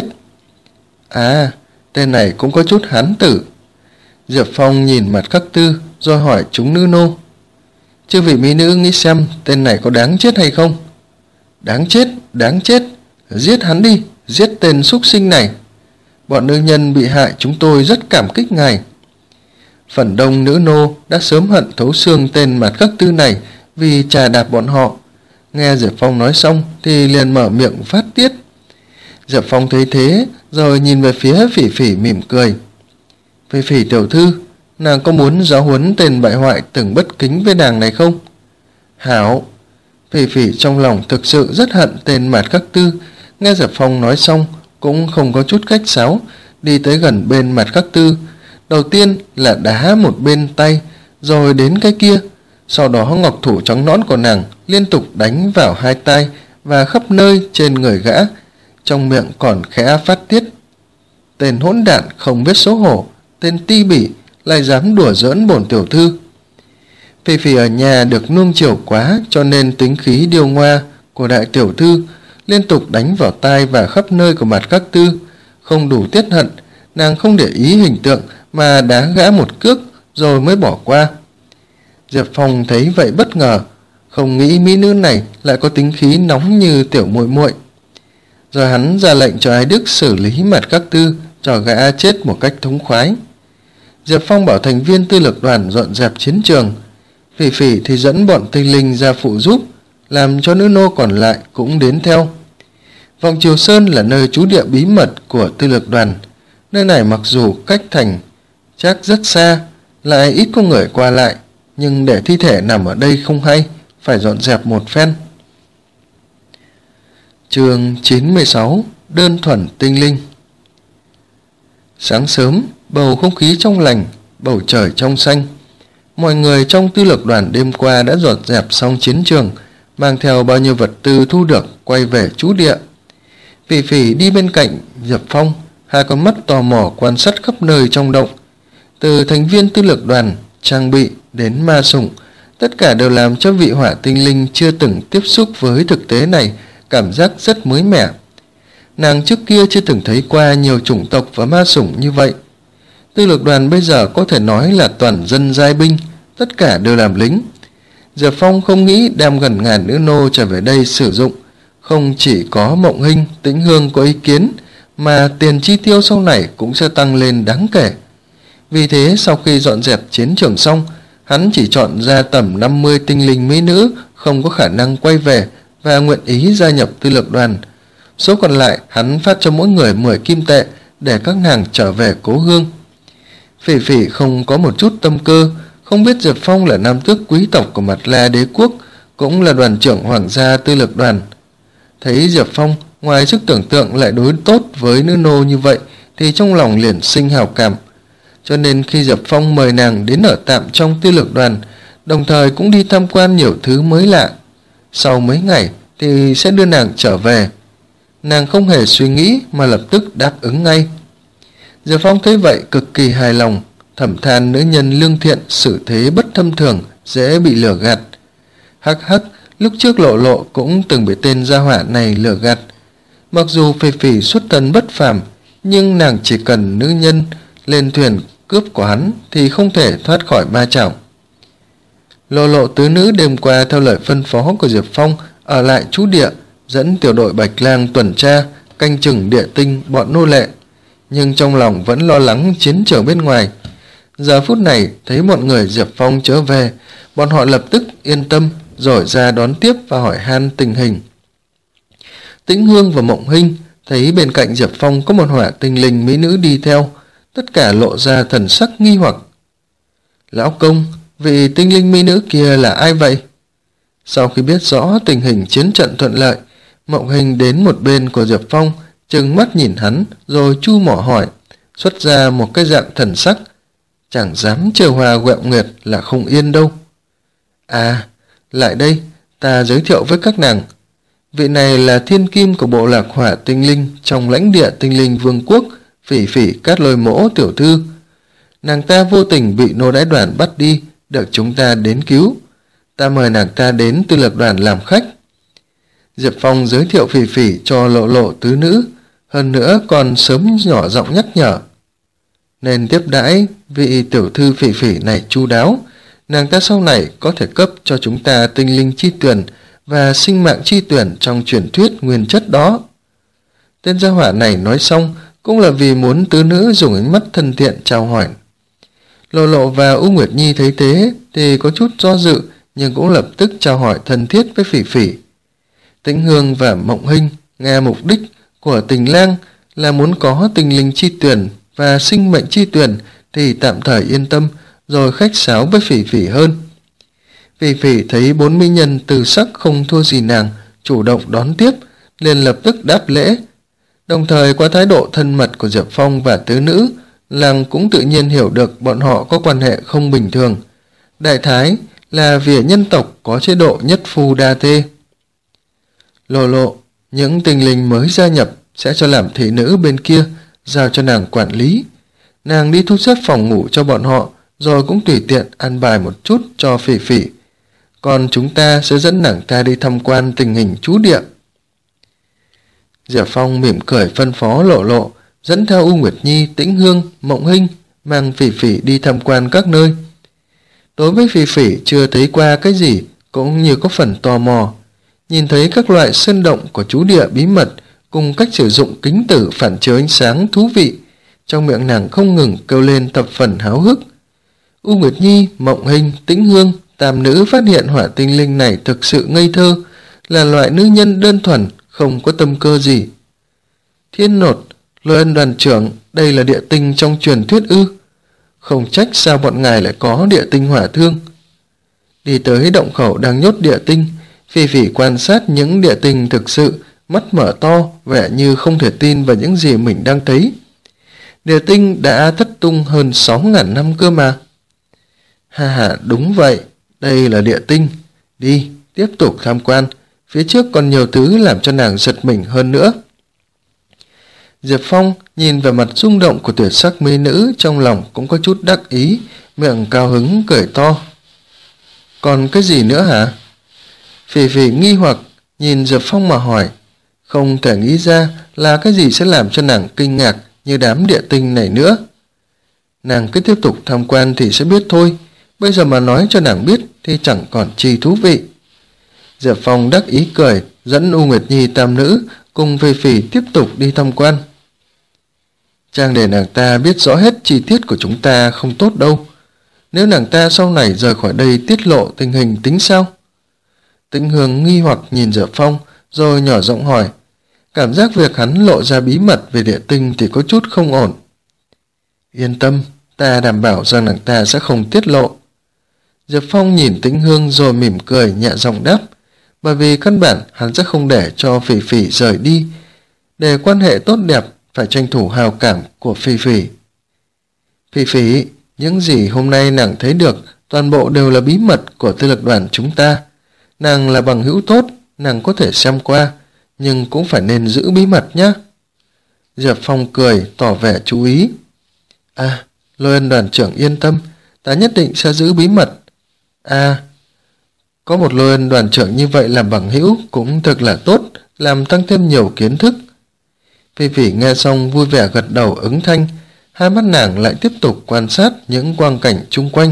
À, tên này cũng có chút hán tử. Diệp Phong nhìn Mặt Khắc Tư rồi hỏi chúng nữ nô. Chư vị mỹ nữ nghĩ xem tên này có đáng chết hay không? Đáng chết, đáng chết, giết hắn đi, giết tên súc sinh này. Bọn nữ nhân bị hại chúng tôi rất cảm kích ngài. Phần đông nữ nô đã sớm hận thấu xương tên Mạt Khắc Tư này vì trà đạp bọn họ. Nghe Diệp Phong nói xong thì liền mở miệng phát tiết. Diệp Phong thấy thế rồi nhìn về phía Phỉ Phỉ mỉm cười. Phỉ Phỉ tiểu thư, nàng có muốn giáo huấn tên bại hoại từng bất kính với nàng này không? Hảo. Phỉ Phỉ trong lòng thực sự rất hận tên Mạt Khắc Tư. Nghe Diệp Phong nói xong cũng không có chút khách sáo, đi tới gần bên Mạt Khắc Tư. Đầu tiên là đá một bên tay, rồi đến cái kia. Sau đó ngọc thủ trắng nõn của nàng liên tục đánh vào hai tay và khắp nơi trên người gã, trong miệng còn khẽ phát tiết. Tên hỗn đản không biết xấu hổ, tên ti bỉ, lại dám đùa giỡn bổn tiểu thư. Phỉ Phỉ ở nhà được nuông chiều quá, cho nên tính khí điêu ngoa của đại tiểu thư liên tục đánh vào tai và khắp nơi của Mạt Khắc Tư. Không đủ tiết hận, nàng không để ý hình tượng mà đá gã một cước rồi mới bỏ qua. Diệp Phong thấy vậy bất ngờ, không nghĩ mỹ nữ này lại có tính khí nóng như tiểu muội muội. Rồi hắn ra lệnh cho Ái Đức xử lý Mạt Khắc Tư, cho gã chết một cách thống khoái. Diệp Phong bảo thành viên tư lực đoàn dọn dẹp chiến trường. Phỉ Phỉ thì dẫn bọn tinh linh ra phụ giúp, làm cho nữ nô còn lại cũng đến theo. Vọng Triều Sơn là nơi trú địa bí mật của tư lực đoàn. Nơi này mặc dù cách thành chắc rất xa, lại ít có người qua lại, nhưng để thi thể nằm ở đây không hay, phải dọn dẹp một phen. Chương chín mươi sáu. Đơn thuần tinh linh. Sáng sớm, bầu không khí trong lành, bầu trời trong xanh. Mọi người trong tư lực đoàn đêm qua đã dọn dẹp xong chiến trường, mang theo bao nhiêu vật tư thu được quay về trú địa. Phỉ Phỉ đi bên cạnh Diệp Phong, hai con mắt tò mò quan sát khắp nơi trong động. Từ thành viên tư lực đoàn, trang bị đến ma sủng, tất cả đều làm cho vị hỏa tinh linh chưa từng tiếp xúc với thực tế này cảm giác rất mới mẻ. Nàng trước kia chưa từng thấy qua nhiều chủng tộc và ma sủng như vậy. Tư lực đoàn bây giờ có thể nói là toàn dân giai binh, tất cả đều làm lính. Diệp Phong không nghĩ đem gần ngàn nữ nô trở về đây sử dụng. Không chỉ có Mộng Hinh, Tĩnh Hương có ý kiến, mà tiền chi tiêu sau này cũng sẽ tăng lên đáng kể. Vì thế sau khi dọn dẹp chiến trường xong, hắn chỉ chọn ra tầm năm mươi tinh linh mỹ nữ không có khả năng quay về và nguyện ý gia nhập tư lực đoàn. Số còn lại hắn phát cho mỗi người mười kim tệ để các nàng trở về cố hương. Phỉ Phỉ không có một chút tâm cơ, không biết Diệp Phong là nam tước quý tộc của Mạt La đế quốc, cũng là đoàn trưởng hoàng gia tư lực đoàn. Thấy Diệp Phong ngoài sức tưởng tượng lại đối tốt với nữ nô như vậy thì trong lòng liền sinh hào cảm. Cho nên khi Diệp Phong mời nàng đến ở tạm trong tư lực đoàn, đồng thời cũng đi tham quan nhiều thứ mới lạ. Sau mấy ngày thì sẽ đưa nàng trở về. Nàng không hề suy nghĩ mà lập tức đáp ứng ngay. Diệp Phong thấy vậy cực kỳ hài lòng, thầm than nữ nhân lương thiện xử thế bất thâm thường, dễ bị lừa gạt. Hắc hắc, lúc trước Lộ Lộ cũng từng bị tên gia hỏa này lừa gạt. Mặc dù Phỉ Phỉ xuất thân bất phàm, nhưng nàng chỉ cần nữ nhân lên thuyền cướp của hắn thì không thể thoát khỏi ma chảo. Lộ Lộ tứ nữ đêm qua theo lời phân phó của Diệp Phong ở lại trú địa, dẫn tiểu đội Bạch Lang tuần tra, canh chừng địa tinh bọn nô lệ, nhưng trong lòng vẫn lo lắng chiến trường bên ngoài. Giờ phút này thấy bọn người Diệp Phong trở về, bọn họ lập tức yên tâm rồi ra đón tiếp và hỏi han tình hình. Tĩnh Hương và Mộng Hinh thấy bên cạnh Diệp Phong có một hỏa tinh linh mỹ nữ đi theo, tất cả lộ ra thần sắc nghi hoặc. Lão công, vị tinh linh mỹ nữ kia là ai vậy? Sau khi biết rõ tình hình chiến trận thuận lợi, Mộng Hinh đến một bên của Diệp Phong, trừng mắt nhìn hắn rồi chu mỏ hỏi, xuất ra một cái dạng thần sắc. Chẳng dám chờ hòa quẹo nguyệt là không yên đâu. À, lại đây, ta giới thiệu với các nàng. Vị này là thiên kim của bộ lạc hỏa tinh linh trong lãnh địa tinh linh vương quốc, Phỉ Phỉ Cát Lôi Mỗ tiểu thư. Nàng ta vô tình bị nô đái đoàn bắt đi, được chúng ta đến cứu. Ta mời nàng ta đến tư lực đoàn làm khách. Diệp Phong giới thiệu Phỉ Phỉ cho Lộ Lộ tứ nữ, hơn nữa còn sớm nhỏ giọng nhắc nhở. Nên tiếp đãi vị tiểu thư Phỉ Phỉ này chu đáo, nàng ta sau này có thể cấp cho chúng ta tinh linh chi tuyển và sinh mạng chi tuyển trong truyền thuyết nguyên chất đó. Tên gia hỏa này nói xong cũng là vì muốn tứ nữ dùng ánh mắt thân thiện chào hỏi. Lộ Lộ và U Nguyệt Nhi thấy thế thì có chút do dự, nhưng cũng lập tức chào hỏi thân thiết với Phỉ Phỉ. Tĩnh Hương và Mộng Hinh nghe mục đích của Tình Lang là muốn có tinh linh chi tuyển và sinh mệnh chi tuyển thì tạm thời yên tâm, rồi khách sáo với Phỉ Phỉ hơn. Phỉ Phỉ thấy bốn mỹ nhân từ sắc không thua gì nàng, chủ động đón tiếp, liền lập tức đáp lễ. Đồng thời qua thái độ thân mật của Diệp Phong và tứ nữ, nàng cũng tự nhiên hiểu được bọn họ có quan hệ không bình thường. Đại thái là vì nhân tộc có chế độ nhất phu đa thê. Lộ Lộ, những tinh linh mới gia nhập sẽ cho làm thị nữ bên kia, giao cho nàng quản lý. Nàng đi thu xếp phòng ngủ cho bọn họ, rồi cũng tùy tiện ăn bài một chút cho Phỉ Phỉ. Còn chúng ta sẽ dẫn nàng ta đi tham quan tình hình trú địa. Diệp Phong mỉm cười phân phó Lộ Lộ, dẫn theo U Nguyệt Nhi, Tĩnh Hương, Mộng Hinh, mang Phỉ Phỉ đi tham quan các nơi. Đối với Phỉ Phỉ chưa thấy qua cái gì, cũng như có phần tò mò. Nhìn thấy các loại sơn động của trú địa bí mật, cùng cách sử dụng kính tử phản chiếu ánh sáng thú vị, trong miệng nàng không ngừng kêu lên thập phần háo hức. U Nguyệt Nhi, Mộng Hinh, Tĩnh Hương, tam nữ phát hiện hỏa tinh linh này thực sự ngây thơ, là loại nữ nhân đơn thuần, không có tâm cơ gì. Thiên Nột, Lôi Ân đoàn trưởng, đây là địa tinh trong truyền thuyết ư? Không trách sao bọn ngài lại có địa tinh hỏa thương. Đi tới động khẩu đang nhốt địa tinh, Phỉ Phỉ quan sát những địa tinh thực sự, mắt mở to, vẻ như không thể tin vào những gì mình đang thấy. Địa tinh đã thất tung hơn sáu ngàn năm cơ mà. Ha ha, đúng vậy, đây là địa tinh. Đi, tiếp tục tham quan, phía trước còn nhiều thứ làm cho nàng giật mình hơn nữa. Diệp Phong nhìn về mặt rung động của tuyệt sắc mỹ nữ, trong lòng cũng có chút đắc ý, miệng cao hứng cười to. Còn cái gì nữa hả? Phỉ Phỉ nghi hoặc nhìn Diệp Phong mà hỏi, không thể nghĩ ra là cái gì sẽ làm cho nàng kinh ngạc như đám địa tinh này nữa. Nàng cứ tiếp tục tham quan thì sẽ biết thôi, bây giờ mà nói cho nàng biết thì chẳng còn chi thú vị. Diệp Phong đắc ý cười, dẫn U Nguyệt Nhi tam nữ cùng Phỉ Phỉ tiếp tục đi tham quan. Chàng để nàng ta biết rõ hết chi tiết của chúng ta không tốt đâu. Nếu nàng ta sau này rời khỏi đây tiết lộ tình hình tính sao? Tĩnh Hương nghi hoặc nhìn Diệp Phong, rồi nhỏ giọng hỏi. Cảm giác việc hắn lộ ra bí mật về địa tinh thì có chút không ổn. Yên tâm, ta đảm bảo rằng nàng ta sẽ không tiết lộ. Diệp Phong nhìn Tĩnh Hương rồi mỉm cười nhẹ giọng đáp, bởi vì căn bản hắn sẽ không để cho Phỉ Phỉ rời đi. Để quan hệ tốt đẹp, phải tranh thủ hào cảm của Phỉ Phỉ. Phỉ Phỉ, những gì hôm nay nàng thấy được toàn bộ đều là bí mật của tư lực đoàn chúng ta. Nàng là bằng hữu tốt, nàng có thể xem qua, nhưng cũng phải nên giữ bí mật nhé. Diệp Phong cười, tỏ vẻ chú ý. À, Lôi Ân đoàn trưởng yên tâm, ta nhất định sẽ giữ bí mật. À, có một Lôi Ân đoàn trưởng như vậy làm bằng hữu cũng thật là tốt, làm tăng thêm nhiều kiến thức. Phỉ Phỉ nghe xong vui vẻ gật đầu ứng thanh, hai mắt nàng lại tiếp tục quan sát những quang cảnh chung quanh.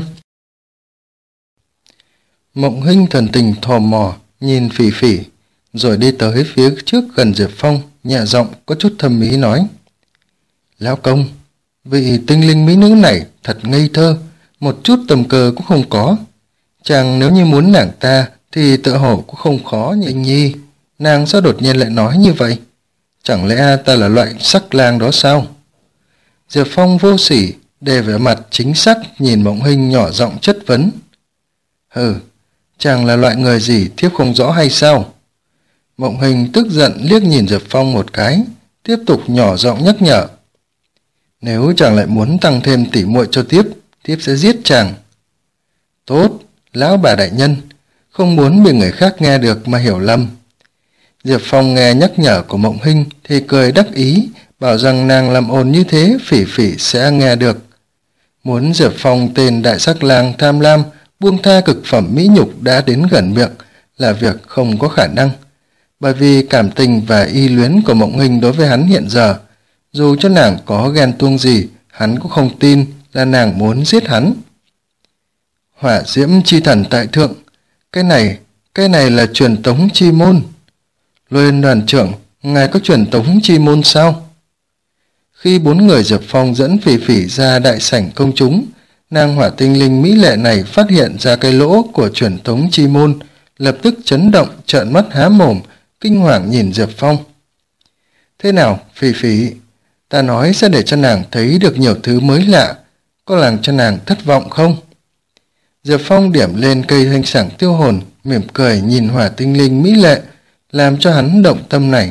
Mộng Hinh thần tình thò mò nhìn Phỉ Phỉ, rồi đi tới phía trước gần Diệp Phong, nhẹ giọng có chút thâm ý nói. Lão công, vị tinh linh mỹ nữ này thật ngây thơ, một chút tầm cơ cũng không có. Chàng nếu như muốn nàng ta thì tự hồ cũng không khó như Nhi. Nàng sao đột nhiên lại nói như vậy? Chẳng lẽ ta là loại sắc lang đó sao? Diệp Phong vô sỉ, để vẻ mặt chính xác nhìn Mộng Hinh nhỏ giọng chất vấn. Hừ, chàng là loại người gì thiếp không rõ hay sao? Mộng Hinh tức giận liếc nhìn Diệp Phong một cái, tiếp tục nhỏ giọng nhắc nhở. Nếu chàng lại muốn tăng thêm tỉ muội cho tiếp, tiếp sẽ giết chàng. Tốt, lão bà đại nhân, không muốn bị người khác nghe được mà hiểu lầm. Diệp Phong nghe nhắc nhở của Mộng Hinh thì cười đắc ý, bảo rằng nàng làm ồn như thế Phỉ Phỉ sẽ nghe được. Muốn Diệp Phong tên đại sắc lang tham lam buông tha cực phẩm mỹ nhục đã đến gần miệng là việc không có khả năng, bởi vì cảm tình và y luyến của Mộng Hinh đối với hắn hiện giờ, dù cho nàng có ghen tuông gì, hắn cũng không tin là nàng muốn giết hắn. Hỏa diễm chi thần tại thượng, cái này, cái này là truyền tống chi môn. Lôi Ân đoàn trưởng, ngài có truyền tống chi môn sao? Khi bốn người Diệp Phong dẫn Phỉ Phỉ ra đại sảnh công chúng, nàng hỏa tinh linh mỹ lệ này phát hiện ra cái lỗ của truyền tống chi môn, lập tức chấn động, trợn mắt há mồm, kinh hoàng nhìn Diệp Phong. Thế nào, Phỉ Phỉ? Ta nói sẽ để cho nàng thấy được nhiều thứ mới lạ, có làm cho nàng thất vọng không? Diệp Phong điểm lên cây thanh sảng tiêu hồn, mỉm cười nhìn hỏa tinh linh mỹ lệ, làm cho hắn động tâm này.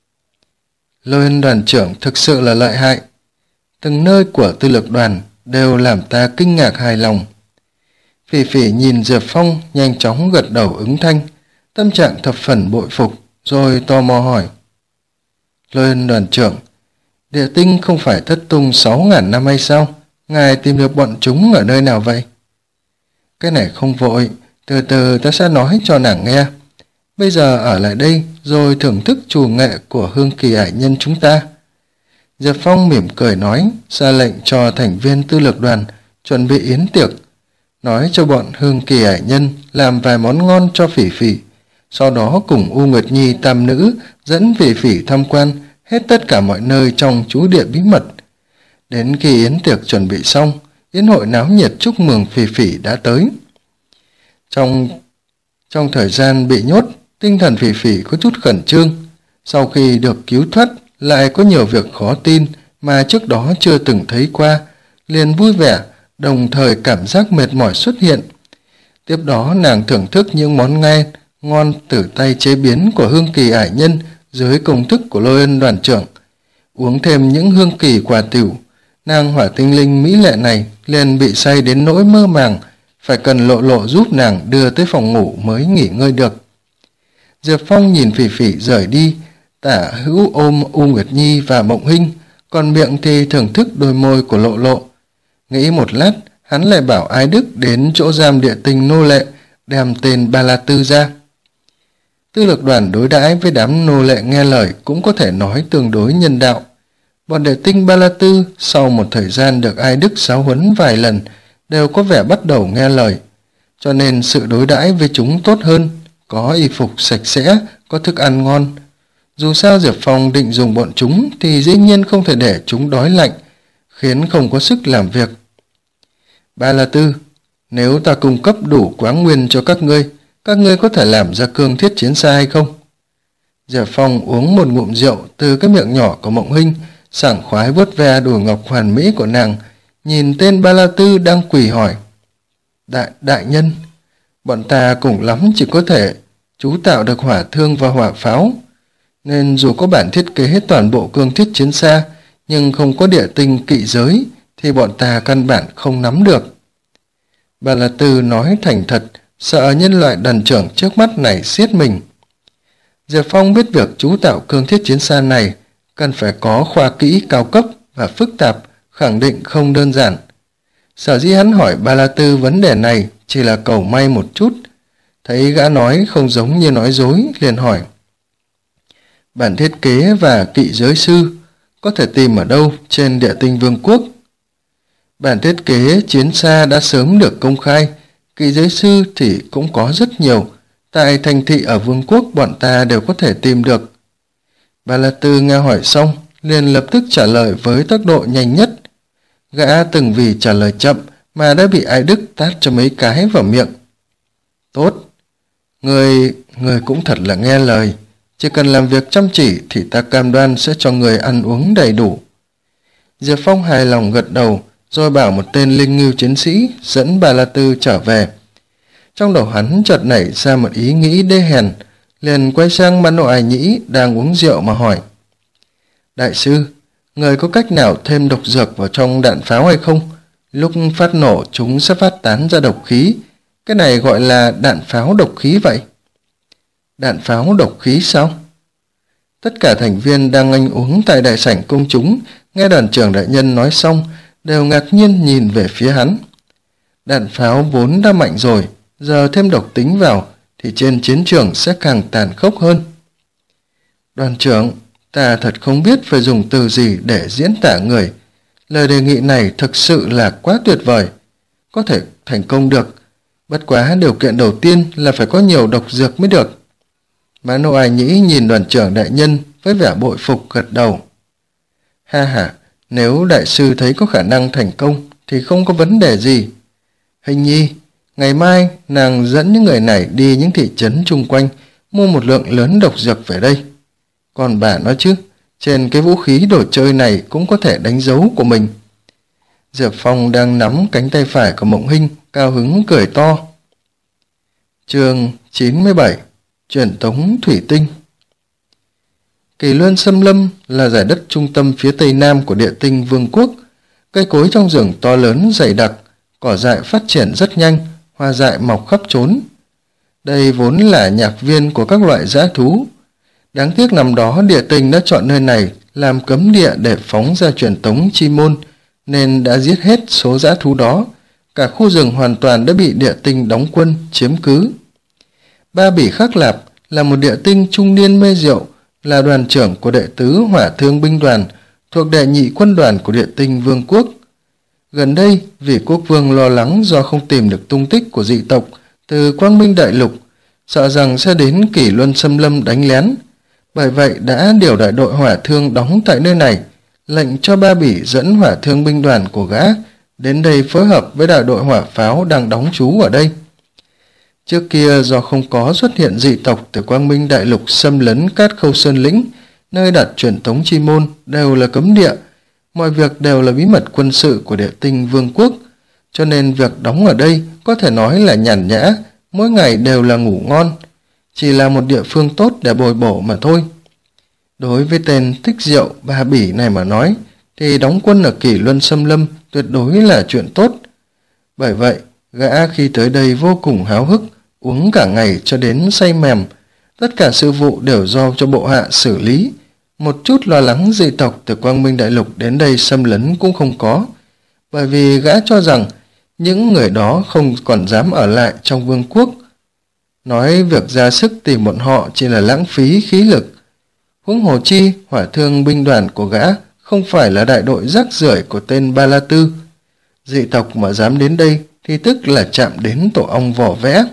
Lôi Ân đoàn trưởng thực sự là lợi hại. Từng nơi của tư lực đoàn đều làm ta kinh ngạc hài lòng. Phỉ Phỉ nhìn Diệp Phong nhanh chóng gật đầu ứng thanh, tâm trạng thập phần bội phục, rồi tò mò hỏi. Lôi Ân đoàn trưởng, địa tinh không phải thất tung sáu ngàn năm hay sao? Ngài tìm được bọn chúng ở nơi nào vậy? Cái này không vội, từ từ ta sẽ nói cho nàng nghe. Bây giờ ở lại đây rồi thưởng thức trù nghệ của Hương Kỳ Ải Nhân chúng ta. Diệp Phong mỉm cười nói, ra lệnh cho thành viên tư lực đoàn chuẩn bị yến tiệc, nói cho bọn Hương Kỳ Ải Nhân làm vài món ngon cho Phỉ Phỉ, sau đó cùng U Nguyệt Nhi tam nữ dẫn Phỉ Phỉ tham quan hết tất cả mọi nơi trong chú địa bí mật. Đến khi yến tiệc chuẩn bị xong, yến hội náo nhiệt chúc mừng Phỉ Phỉ đã tới. Trong trong thời gian bị nhốt, tinh thần Phỉ Phỉ có chút khẩn trương. Sau khi được cứu thoát, lại có nhiều việc khó tin mà trước đó chưa từng thấy qua, liền vui vẻ, đồng thời cảm giác mệt mỏi xuất hiện. Tiếp đó nàng thưởng thức những món ngon ngon từ tay chế biến của Hương Kỳ Ải Nhân dưới công thức của Lôi Ân đoàn trưởng, uống thêm những hương kỳ quả tiểu. Nàng hỏa tinh linh mỹ lệ này liền bị say đến nỗi mơ màng, phải cần Lộ Lộ giúp nàng đưa tới phòng ngủ mới nghỉ ngơi được. Diệp Phong nhìn Phỉ Phỉ rời đi, tả hữu ôm U Nguyệt Nhi và Mộng Hinh, còn miệng thì thưởng thức đôi môi của Lộ Lộ. Nghĩ một lát, hắn lại bảo Ái Đức đến chỗ giam địa tinh nô lệ, đem tên Ba La Tư ra. Tư lực đoàn đối đãi với đám nô lệ nghe lời cũng có thể nói tương đối nhân đạo. Bọn địa tinh Ba La Tư sau một thời gian được Ái Đức giáo huấn vài lần đều có vẻ bắt đầu nghe lời, cho nên sự đối đãi với chúng tốt hơn, có y phục sạch sẽ, có thức ăn ngon. Dù sao Diệp Phong định dùng bọn chúng thì dĩ nhiên không thể để chúng đói lạnh, khiến không có sức làm việc. Ba La Tư, nếu ta cung cấp đủ quáng nguyên cho các ngươi, các ngươi có thể làm ra cương thiết chiến xa hay không? Diệp Phong uống một ngụm rượu từ cái miệng nhỏ của Mộng Hinh, sảng khoái vuốt ve đùi ngọc hoàn mỹ của nàng, nhìn tên Ba La Tư đang quỳ hỏi. Đại, đại nhân, bọn ta cùng lắm chỉ có thể chú tạo được hỏa thương và hỏa pháo, nên dù có bản thiết kế hết toàn bộ cương thiết chiến xa, nhưng không có địa tinh kỵ giới, thì bọn ta căn bản không nắm được. Ba La Tư nói thành thật, sợ nhân loại đần trưởng trước mắt này siết mình. Diệp Phong biết việc chú tạo cương thiết chiến xa này cần phải có khoa kỹ cao cấp và phức tạp, khẳng định không đơn giản. Sở dĩ hắn hỏi Ba La Tư vấn đề này chỉ là cầu may một chút, thấy gã nói không giống như nói dối, liền hỏi. Bản thiết kế và kỵ giới sư có thể tìm ở đâu trên địa tinh vương quốc? Bản thiết kế chiến xa đã sớm được công khai, kỵ giới sư thì cũng có rất nhiều, tại thành thị ở vương quốc bọn ta đều có thể tìm được. Ba La Tư nghe hỏi xong, liền lập tức trả lời với tốc độ nhanh nhất. Gã từng vì trả lời chậm mà đã bị Ái Đức tát cho mấy cái vào miệng. Tốt, người, người cũng thật là nghe lời, chỉ cần làm việc chăm chỉ thì ta cam đoan sẽ cho người ăn uống đầy đủ. Diệp Phong hài lòng gật đầu, rồi bảo một tên linh ngưu chiến sĩ dẫn Ba La Tư trở về. Trong đầu hắn chợt nảy ra một ý nghĩ đê hèn, liền quay sang Mã Nội Ải Nhĩ đang uống rượu mà hỏi. Đại sư, người có cách nào thêm độc dược vào trong đạn pháo hay không? Lúc phát nổ chúng sẽ phát tán ra độc khí, cái này gọi là đạn pháo độc khí vậy. Đạn pháo độc khí sao? Tất cả thành viên đang ăn uống tại đại sảnh công chúng, nghe đoàn trưởng đại nhân nói xong, đều ngạc nhiên nhìn về phía hắn. Đạn pháo vốn đã mạnh rồi, giờ thêm độc tính vào thì trên chiến trường sẽ càng tàn khốc hơn. Đoàn trưởng, ta thật không biết phải dùng từ gì để diễn tả người. Lời đề nghị này thực sự là quá tuyệt vời. Có thể thành công được, Bất quá điều kiện đầu tiên là phải có nhiều độc dược mới được. Mã Nô Ai Nhĩ nhìn đoàn trưởng đại nhân với vẻ bội phục gật đầu. Ha ha, nếu đại sư thấy có khả năng thành công thì không có vấn đề gì. Hình nhi, ngày mai nàng dẫn những người này đi những thị trấn chung quanh mua một lượng lớn độc dược về đây. Còn bà nói chứ, trên cái vũ khí đồ chơi này cũng có thể đánh dấu của mình. Diệp Phong đang nắm cánh tay phải của Mộng Hinh, cao hứng cười to. Chương chín mươi bảy, Truyền tống thủy tinh. Kỳ Luân Xâm Lâm là giải đất trung tâm phía tây nam của Địa Tinh Vương quốc. Cây cối trong rừng to lớn dày đặc, cỏ dại phát triển rất nhanh, hoa dại mọc khắp trốn. Đây vốn là nhạc viên của các loại dã thú. Đáng tiếc năm đó Địa Tinh đã chọn nơi này làm cấm địa để phóng ra truyền tống chi môn, nên đã giết hết số dã thú đó. Cả khu rừng hoàn toàn đã bị Địa Tinh đóng quân chiếm cứ. Ba Bỉ Khắc Lạp là một Địa Tinh trung niên mê rượu, là đoàn trưởng của đệ tứ Hỏa Thương binh đoàn, thuộc đệ nhị quân đoàn của Địa Tinh Vương quốc. Gần đây, vì quốc vương lo lắng do không tìm được tung tích của dị tộc từ Quang Minh Đại Lục, sợ rằng sẽ đến Kỷ Luân Xâm Lâm đánh lén, bởi vậy đã điều đại đội hỏa thương đóng tại nơi này, lệnh cho Ba Bỉ dẫn hỏa thương binh đoàn của gã đến đây phối hợp với đại đội hỏa pháo đang đóng trú ở đây. Trước kia do không có xuất hiện dị tộc từ Quang Minh Đại Lục xâm lấn Cát Khâu Sơn Lĩnh, nơi đặt truyền tống chi môn đều là cấm địa, mọi việc đều là bí mật quân sự của Địa Tinh Vương quốc, cho nên việc đóng ở đây có thể nói là nhàn nhã, mỗi ngày đều là ngủ ngon, chỉ là một địa phương tốt để bồi bổ mà thôi. Đối với tên thích rượu Ba Bỉ này mà nói, thì đóng quân ở Kỷ Luân Xâm Lâm tuyệt đối là chuyện tốt. Bởi vậy, gã khi tới đây vô cùng háo hức, uống cả ngày cho đến say mềm. Tất cả sự vụ đều do cho bộ hạ xử lý. Một chút lo lắng dị tộc từ Quang Minh Đại Lục đến đây xâm lấn cũng không có, bởi vì gã cho rằng những người đó không còn dám ở lại trong vương quốc. Nói việc ra sức tìm bọn họ chỉ là lãng phí khí lực. Huống hồ chi, hỏa thương binh đoàn của gã không phải là đại đội rác rưởi của tên Ba La Tư. Dị tộc mà dám đến đây thì tức là chạm đến tổ ong vỏ vẽ.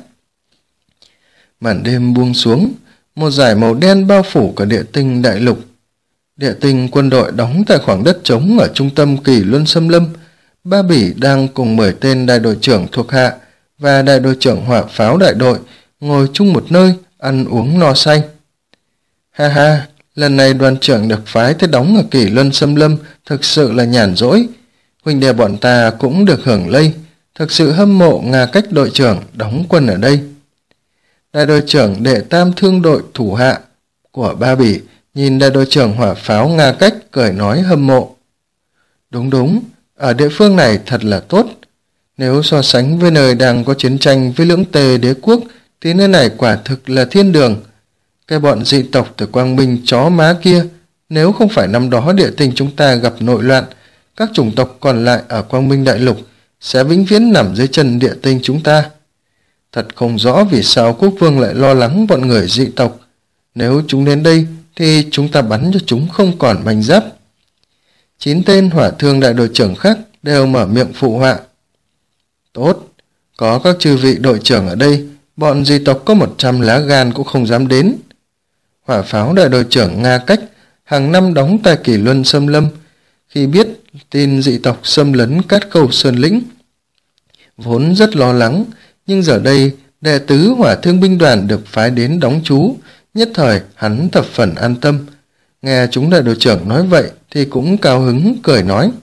Màn đêm buông xuống, một dải màu đen bao phủ cả Địa Tinh Đại Lục. Địa Tinh quân đội đóng tại khoảng đất trống ở trung tâm Kỷ Luân Xâm Lâm. Ba Bỉ đang cùng mười tên đại đội trưởng thuộc hạ và đại đội trưởng hỏa pháo đại đội ngồi chung một nơi, ăn uống no say. Ha ha, lần này đoàn trưởng được phái tới đóng ở Kỷ Luân Xâm Lâm thực sự là nhàn rỗi. Huynh đệ bọn ta cũng được hưởng lây, thực sự hâm mộ Nga Cách đội trưởng đóng quân ở đây. Đại đội trưởng đệ tam thương đội thủ hạ của Ba Bỉ nhìn đại đội trưởng hỏa pháo Nga Cách cười nói hâm mộ. Đúng đúng, ở địa phương này thật là tốt. Nếu so sánh với nơi đang có chiến tranh với lưỡng tề đế quốc thì nơi này quả thực là thiên đường. Cái bọn dị tộc từ Quang Minh chó má kia, nếu không phải năm đó Địa Tinh chúng ta gặp nội loạn, các chủng tộc còn lại ở Quang Minh Đại Lục sẽ vĩnh viễn nằm dưới chân Địa Tinh chúng ta. Thật không rõ vì sao quốc vương lại lo lắng bọn người dị tộc. Nếu chúng đến đây thì chúng ta bắn cho chúng không còn mảnh giáp. Chín tên hỏa thương đại đội trưởng khác đều mở miệng phụ họa. Tốt, có các chư vị đội trưởng ở đây, bọn dị tộc có một trăm lá gan cũng không dám đến. Hỏa pháo đại đội trưởng Nga Cách hàng năm đóng tại Kỷ Luân Xâm Lâm, khi biết tin dị tộc xâm lấn Cát Khâu Sơn Lĩnh, vốn rất lo lắng, nhưng giờ đây đệ tứ hỏa thương binh đoàn được phái đến đóng trú, nhất thời hắn thập phần an tâm. Nghe chúng đại đội trưởng nói vậy thì cũng cao hứng cười nói.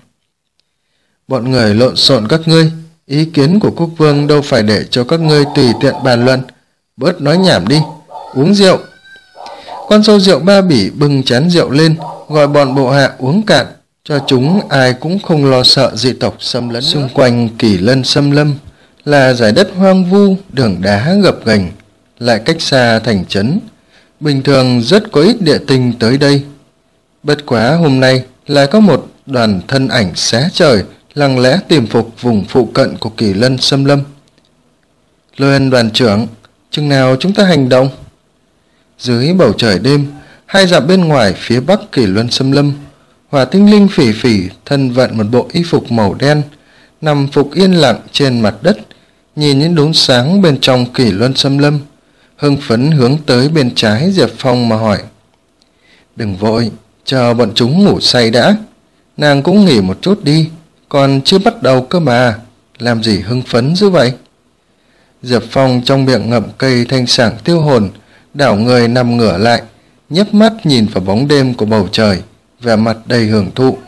Bọn người lộn xộn các ngươi, ý kiến của quốc vương đâu phải để cho các ngươi tùy tiện bàn luận, bớt nói nhảm đi, uống rượu. Con sâu rượu Ba Bỉ bưng chén rượu lên, gọi bọn bộ hạ uống cạn, cho chúng ai cũng không lo sợ dị tộc xâm lấn. Xung quanh Kỷ Luân Xâm Lâm là dải đất hoang vu, đường đá gập ghềnh, lại cách xa thành trấn. Bình thường rất có ít Địa Tinh tới đây. Bất quá hôm nay lại có một đoàn thân ảnh xé trời lặng lẽ tìm phục vùng phụ cận của Kỷ Luân Xâm Lâm. Lôi Ân đoàn trưởng, chừng nào chúng ta hành động? Dưới bầu trời đêm, hai dặm bên ngoài phía bắc Kỷ Luân Xâm Lâm, Hỏa Tinh Linh Phỉ Phỉ thân vận một bộ y phục màu đen, nằm phục yên lặng trên mặt đất, nhìn những đốm sáng bên trong Kỷ Luân Xâm Lâm, hưng phấn hướng tới bên trái Diệp Phong mà hỏi. Đừng vội, chờ bọn chúng ngủ say đã. Nàng cũng nghỉ một chút đi, còn chưa bắt đầu cơ mà, làm gì hưng phấn dữ vậy? Diệp Phong trong miệng ngậm cây thanh sảng tiêu hồn, đảo người nằm ngửa lại, nhấp mắt nhìn vào bóng đêm của bầu trời, vẻ mặt đầy hưởng thụ.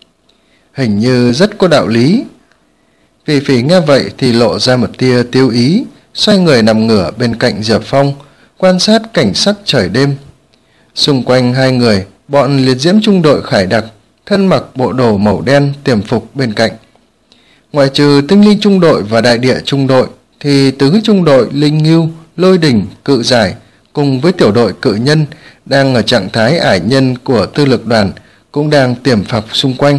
Hình như rất có đạo lý. Phỉ Phỉ nghe vậy thì lộ ra một tia tiêu ý, xoay người nằm ngửa bên cạnh Diệp Phong, quan sát cảnh sắc trời đêm. Xung quanh hai người, bọn liệt diễm trung đội khải đặc thân mặc bộ đồ màu đen tiềm phục bên cạnh. Ngoại trừ tinh linh trung đội và đại địa trung đội thì tứ trung đội linh ngưu, lôi đỉnh, cự giải cùng với tiểu đội cự nhân đang ở trạng thái ải nhân của tư lực đoàn cũng đang tiềm phục xung quanh.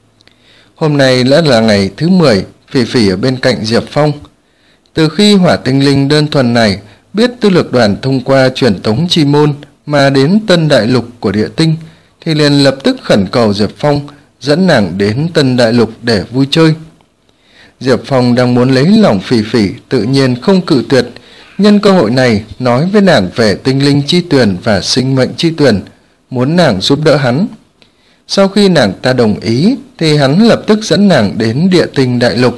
Hôm nay đã là ngày thứ mười, Phỉ Phỉ ở bên cạnh Diệp Phong. Từ khi hỏa tinh linh đơn thuần này biết tư lực đoàn thông qua truyền tống chi môn mà đến Tân Đại Lục của địa tinh, thì liền lập tức khẩn cầu Diệp Phong dẫn nàng đến Tân Đại Lục để vui chơi. Diệp Phong đang muốn lấy lòng Phỉ Phỉ, tự nhiên không cự tuyệt, nhân cơ hội này nói với nàng về tinh linh chi tuyển và sinh mệnh chi tuyển, muốn nàng giúp đỡ hắn. Sau khi nàng ta đồng ý thì hắn lập tức dẫn nàng đến địa tinh đại lục.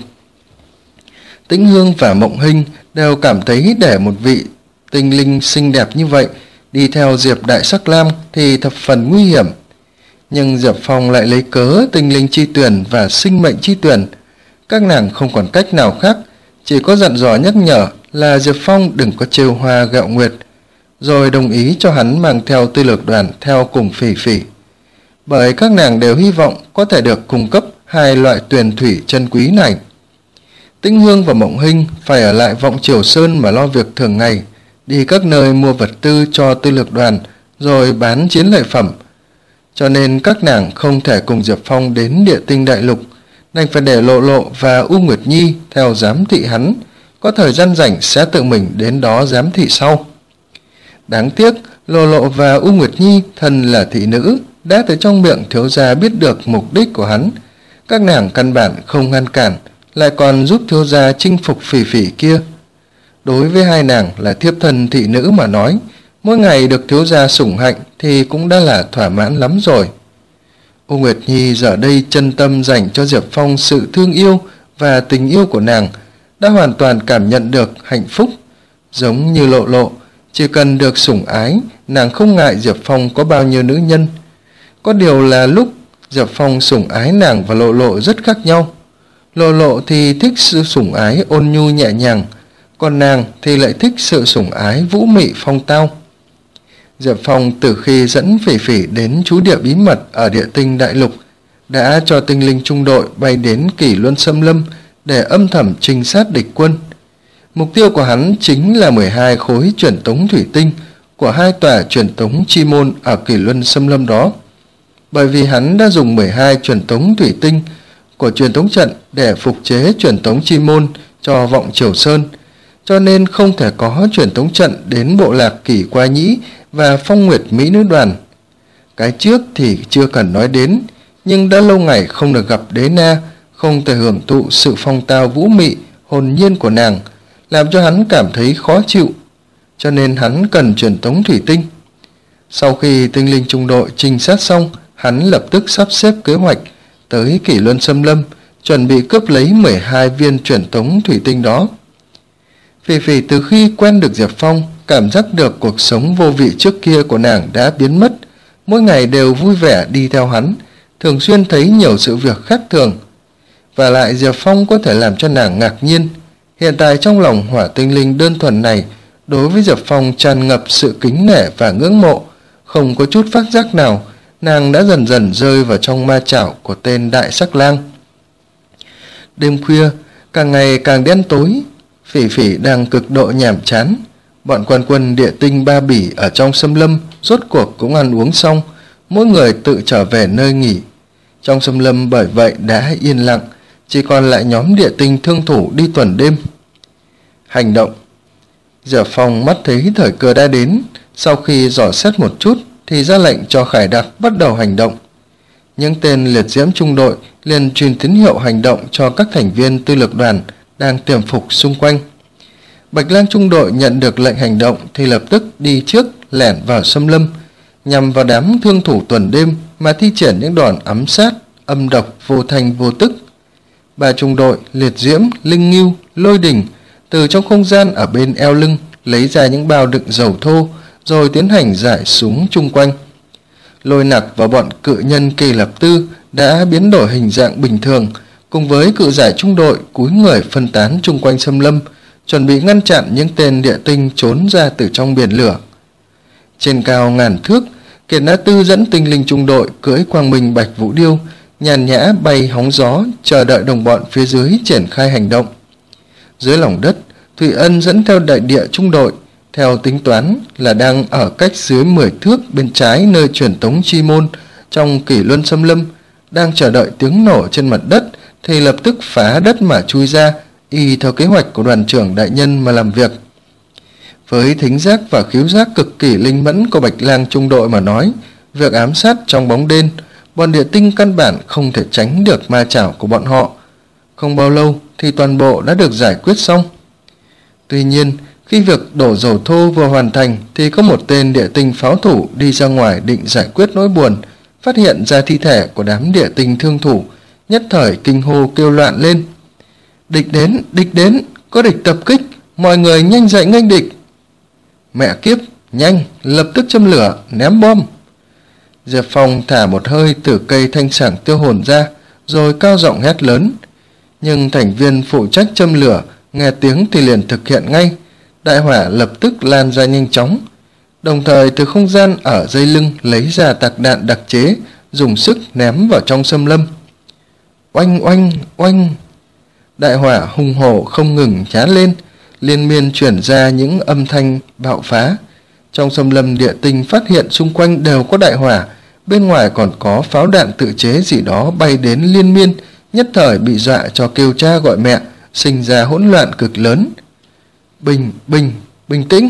Tĩnh Hương và Mộng Hinh đều cảm thấy để một vị tinh linh xinh đẹp như vậy đi theo Diệp Đại Sắc Lam thì thập phần nguy hiểm. Nhưng Diệp Phong lại lấy cớ tinh linh chi tuyển và sinh mệnh chi tuyển. Các nàng không còn cách nào khác, chỉ có dặn dò nhắc nhở là Diệp Phong đừng có trêu hoa gạo nguyệt, rồi đồng ý cho hắn mang theo tư lược đoàn theo cùng Phỉ Phỉ. Bởi các nàng đều hy vọng có thể được cung cấp hai loại tuyền thủy chân quý này. Tĩnh Hương và Mộng Hinh phải ở lại Vọng Triều Sơn mà lo việc thường ngày, đi các nơi mua vật tư cho tư lược đoàn rồi bán chiến lợi phẩm. Cho nên các nàng không thể cùng Diệp Phong đến địa tinh đại lục, đành phải để Lộ Lộ và U Nguyệt Nhi theo giám thị hắn, có thời gian rảnh sẽ tự mình đến đó giám thị sau. Đáng tiếc Lộ Lộ và U Nguyệt Nhi thân là thị nữ, đã từ trong miệng thiếu gia biết được mục đích của hắn. Các nàng căn bản không ngăn cản, lại còn giúp thiếu gia chinh phục Phỉ Phỉ kia. Đối với hai nàng là thiếp thân thị nữ mà nói, mỗi ngày được thiếu gia sủng hạnh thì cũng đã là thỏa mãn lắm rồi. U Nguyệt Nhi giờ đây chân tâm dành cho Diệp Phong sự thương yêu và tình yêu của nàng, đã hoàn toàn cảm nhận được hạnh phúc. Giống như Lộ Lộ, chỉ cần được sủng ái, nàng không ngại Diệp Phong có bao nhiêu nữ nhân. Có điều là lúc Diệp Phong sủng ái nàng và Lộ Lộ rất khác nhau. Lộ Lộ thì thích sự sủng ái ôn nhu nhẹ nhàng, còn nàng thì lại thích sự sủng ái vũ mị phong tao. Diệp Phong từ khi dẫn Phỉ Phỉ đến trú địa bí mật ở địa tinh đại lục, đã cho tinh linh trung đội bay đến Kỷ Luân Xâm Lâm để âm thầm trinh sát địch quân. Mục tiêu của hắn chính là mười hai khối truyền tống thủy tinh của hai tòa truyền tống chi môn ở Kỷ Luân Xâm Lâm đó. Bởi vì hắn đã dùng mười hai truyền tống thủy tinh của truyền tống trận để phục chế truyền tống chi môn cho Vọng Triều Sơn, cho nên không thể có truyền tống trận đến bộ lạc Kỷ Qua Nhĩ và Phong Nguyệt Mỹ Nữ Đoàn. Cái trước thì chưa cần nói đến, nhưng đã lâu ngày không được gặp Đế Na, không thể hưởng thụ sự phong tao vũ mị hồn nhiên của nàng, làm cho hắn cảm thấy khó chịu, cho nên hắn cần truyền tống thủy tinh. Sau khi tinh linh trung đội trinh sát xong, hắn lập tức sắp xếp kế hoạch tới Kỷ Luân Xâm Lâm, chuẩn bị cướp lấy mười hai viên truyền tống thủy tinh đó. Phỉ Phỉ từ khi quen được Diệp Phong, cảm giác được cuộc sống vô vị trước kia của nàng đã biến mất, mỗi ngày đều vui vẻ đi theo hắn, thường xuyên thấy nhiều sự việc khác thường. Và lại Diệp Phong có thể làm cho nàng ngạc nhiên. Hiện tại trong lòng hỏa tinh linh đơn thuần này, đối với Diệp Phong tràn ngập sự kính nể và ngưỡng mộ, không có chút phát giác nào, nàng đã dần dần rơi vào trong ma chảo của tên Đại Sắc Lang. Đêm khuya, càng ngày càng đen tối, Phỉ Phỉ đang cực độ nhàm chán. Bọn quan quân địa tinh Ba Bỉ ở trong xâm lâm rốt cuộc cũng ăn uống xong, mỗi người tự trở về nơi nghỉ. Trong xâm lâm bởi vậy đã yên lặng, chỉ còn lại nhóm địa tinh thương thủ đi tuần đêm. Hành động. Diệp Phong mắt thấy thời cơ đã đến, sau khi dò xét một chút thì ra lệnh cho khải đặc bắt đầu hành động. Những tên liệt diễm trung đội liền truyền tín hiệu hành động cho các thành viên tư lực đoàn đang tiềm phục xung quanh. Bạch Lang trung đội nhận được lệnh hành động thì lập tức đi trước lẻn vào xâm lâm, nhằm vào đám thương thủ tuần đêm mà thi triển những đòn ám sát âm độc vô thanh vô tức. Ba trung đội Liệt Diễm, Linh Ngưu, Lôi Đình từ trong không gian ở bên eo lưng lấy ra những bao đựng dầu thô rồi tiến hành rải súng chung quanh. Lôi Nặc và bọn cự nhân Kỳ Lập Tư đã biến đổi hình dạng bình thường, cùng với cự giải trung đội cúi người phân tán chung quanh xâm lâm, chuẩn bị ngăn chặn những tên địa tinh trốn ra từ trong biển lửa. Trên cao ngàn thước, Kiệt Na Tư dẫn tinh linh trung đội cưỡi quang minh bạch vũ điêu, nhàn nhã bay hóng gió, chờ đợi đồng bọn phía dưới triển khai hành động. Dưới lòng đất, Thụy Ân dẫn theo đại địa trung đội, theo tính toán là đang ở cách dưới mười thước bên trái nơi truyền tống chi môn trong kỷ luân xâm lâm, đang chờ đợi tiếng nổ trên mặt đất thì lập tức phá đất mà chui ra, y theo kế hoạch của đoàn trưởng đại nhân mà làm việc. Với thính giác và khiếu giác cực kỳ linh mẫn của Bạch Lang trung đội mà nói, việc ám sát trong bóng đêm, bọn địa tinh căn bản không thể tránh được ma chảo của bọn họ. Không bao lâu thì toàn bộ đã được giải quyết xong. Tuy nhiên, khi việc đổ dầu thô vừa hoàn thành thì có một tên địa tinh pháo thủ đi ra ngoài định giải quyết nỗi buồn, phát hiện ra thi thể của đám địa tinh thương thủ, nhất thời kinh hô kêu loạn lên. Địch đến, địch đến, có địch tập kích, mọi người nhanh dậy nghênh địch. Mẹ kiếp, nhanh, lập tức châm lửa, ném bom. Diệp Phong thả một hơi từ cây thanh sảng tiêu hồn ra, rồi cao giọng hét lớn. Nhưng thành viên phụ trách châm lửa nghe tiếng thì liền thực hiện ngay. Đại hỏa lập tức lan ra nhanh chóng, đồng thời từ không gian ở dây lưng lấy ra tạc đạn đặc chế, dùng sức ném vào trong xâm lâm. Oanh oanh oanh, đại hỏa hùng hổ không ngừng nhá lên, liên miên chuyển ra những âm thanh bạo phá. Trong xâm lâm địa tinh phát hiện xung quanh đều có đại hỏa, bên ngoài còn có pháo đạn tự chế gì đó bay đến liên miên, nhất thời bị dọa cho kêu cha gọi mẹ, sinh ra hỗn loạn cực lớn. Bình, bình, bình tĩnh.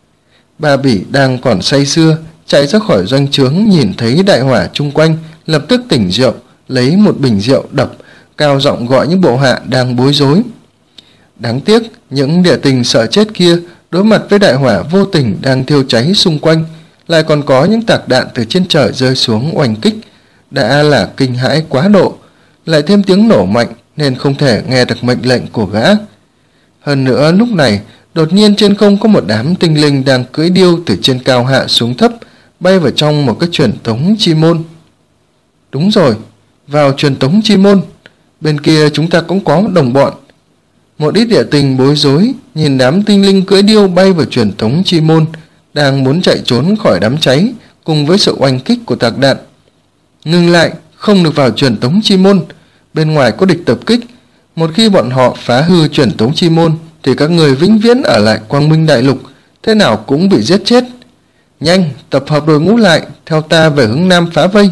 Ba Bỉ đang còn say sưa, chạy ra khỏi doanh trướng nhìn thấy đại hỏa chung quanh, lập tức tỉnh rượu, lấy một bình rượu đập, cao giọng gọi những bộ hạ đang bối rối. Đáng tiếc, những địa tinh sợ chết kia đối mặt với đại hỏa vô tình đang thiêu cháy xung quanh, lại còn có những tạc đạn từ trên trời rơi xuống oanh kích, đã là kinh hãi quá độ, lại thêm tiếng nổ mạnh nên không thể nghe được mệnh lệnh của gã. Hơn nữa lúc này, đột nhiên trên không có một đám tinh linh đang cưỡi điêu từ trên cao hạ xuống thấp, bay vào trong một cái truyền tống chi môn. Đúng rồi, vào truyền tống chi môn, bên kia chúng ta cũng có đồng bọn. Một ít địa tinh bối rối nhìn đám tinh linh cưỡi điêu bay vào truyền tống chi môn, đang muốn chạy trốn khỏi đám cháy cùng với sự oanh kích của tạc đạn. Ngừng lại, không được vào truyền tống chi môn, bên ngoài có địch tập kích. Một khi bọn họ phá hư truyền tống chi môn thì các người vĩnh viễn ở lại Quang Minh Đại Lục, thế nào cũng bị giết chết. Nhanh, tập hợp đội ngũ lại, theo ta về hướng nam phá vây.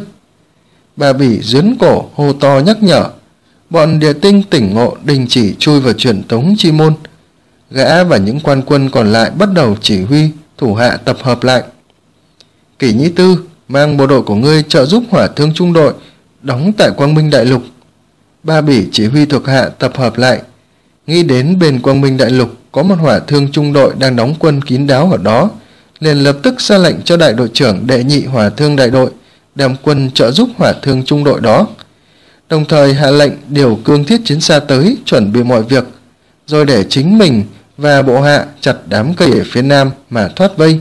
Bà Bỉ giớn cổ hô to nhắc nhở. Bọn địa tinh tỉnh ngộ đình chỉ chui vào truyền tống chi môn. Gã và những quan quân còn lại bắt đầu chỉ huy thủ hạ tập hợp lại. Kỷ Nhĩ Tư, mang bộ đội của ngươi trợ giúp hỏa thương trung đội đóng tại Quang Minh Đại Lục. Ba Bỉ chỉ huy thuộc hạ tập hợp lại. Nghĩ đến bên Quang Minh Đại Lục có một hỏa thương trung đội đang đóng quân kín đáo ở đó, liền lập tức ra lệnh cho đại đội trưởng đệ nhị hỏa thương đại đội đem quân trợ giúp hỏa thương trung đội đó, đồng thời hạ lệnh điều cương thiết chiến xa tới chuẩn bị mọi việc, rồi để chính mình và bộ hạ chặt đám cây ở phía nam mà thoát vây.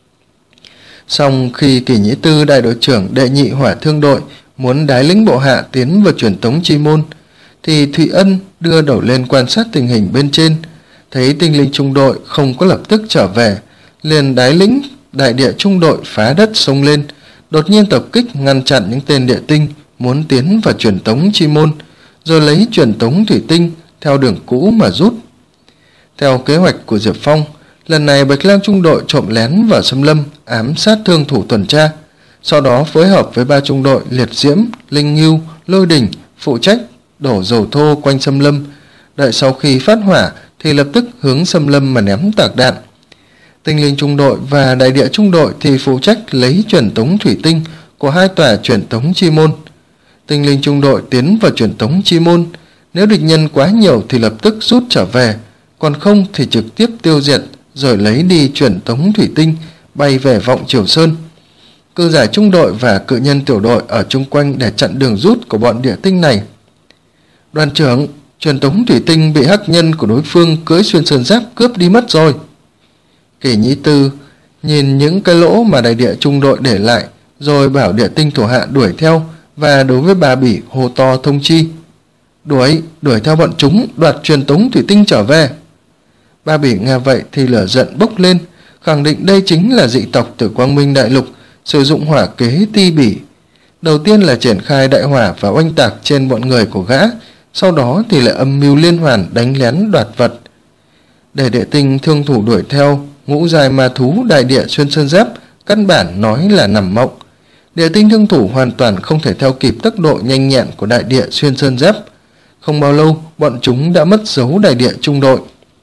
Song khi Kỷ Nhĩ Tư đại đội trưởng đệ nhị hỏa thương đội muốn đái lĩnh bộ hạ tiến vào truyền tống chi môn, thì Thụy Ân đưa đầu lên quan sát tình hình bên trên, thấy tinh linh trung đội không có lập tức trở về, liền đái lĩnh đại địa trung đội phá đất xông lên, đột nhiên tập kích ngăn chặn những tên địa tinh muốn tiến vào truyền tống chi môn, rồi lấy truyền tống thủy tinh theo đường cũ mà rút. Theo kế hoạch của Diệp Phong, lần này Bạch Lang trung đội trộm lén vào xâm lâm ám sát thương thủ tuần tra, sau đó phối hợp với ba trung đội Liệt Diễm, Linh Ngưu, Lôi Đình phụ trách đổ dầu thô quanh xâm lâm, đợi sau khi phát hỏa thì lập tức hướng xâm lâm mà ném tạc đạn. Tinh linh trung đội và đại địa trung đội thì phụ trách lấy truyền tống thủy tinh của hai tòa truyền tống chi môn. Tinh linh trung đội tiến vào truyền tống chi môn, Nếu địch nhân quá nhiều thì lập tức rút trở về, còn không thì trực tiếp tiêu diệt, rồi lấy đi truyền tống thủy tinh bay về Vọng Triều Sơn. Cự giải trung đội và cự nhân tiểu đội ở chung quanh để chặn đường rút của bọn địa tinh này. Đoàn trưởng, truyền tống thủy tinh bị hắc nhân của đối phương cưỡi xuyên sơn giáp cướp đi mất rồi. Kỷ Nhĩ Tư nhìn những cái lỗ mà đại địa trung đội để lại, rồi bảo địa tinh thủ hạ đuổi theo, và đối với Ba Bỉ hô to thông chi. Đuổi, đuổi theo bọn chúng, đoạt truyền tống thủy tinh trở về. Ba Bỉ nghe vậy thì lửa giận bốc lên, khẳng định đây chính là dị tộc từ Quang Minh Đại Lục, sử dụng hỏa kế ti bỉ. Đầu tiên là triển khai đại hỏa và oanh tạc trên bọn người của gã, sau đó thì lại âm mưu liên hoàn đánh lén đoạt vật. Để địa tinh thương thủ đuổi theo, ngũ giai ma thú đại địa xuyên sơn giáp căn bản nói là nằm mộng. Địa tinh thương thủ hoàn toàn không thể theo kịp tốc độ nhanh nhẹn của đại địa xuyên sơn giáp. Không bao lâu, bọn chúng đã mất dấu đại địa trung đội.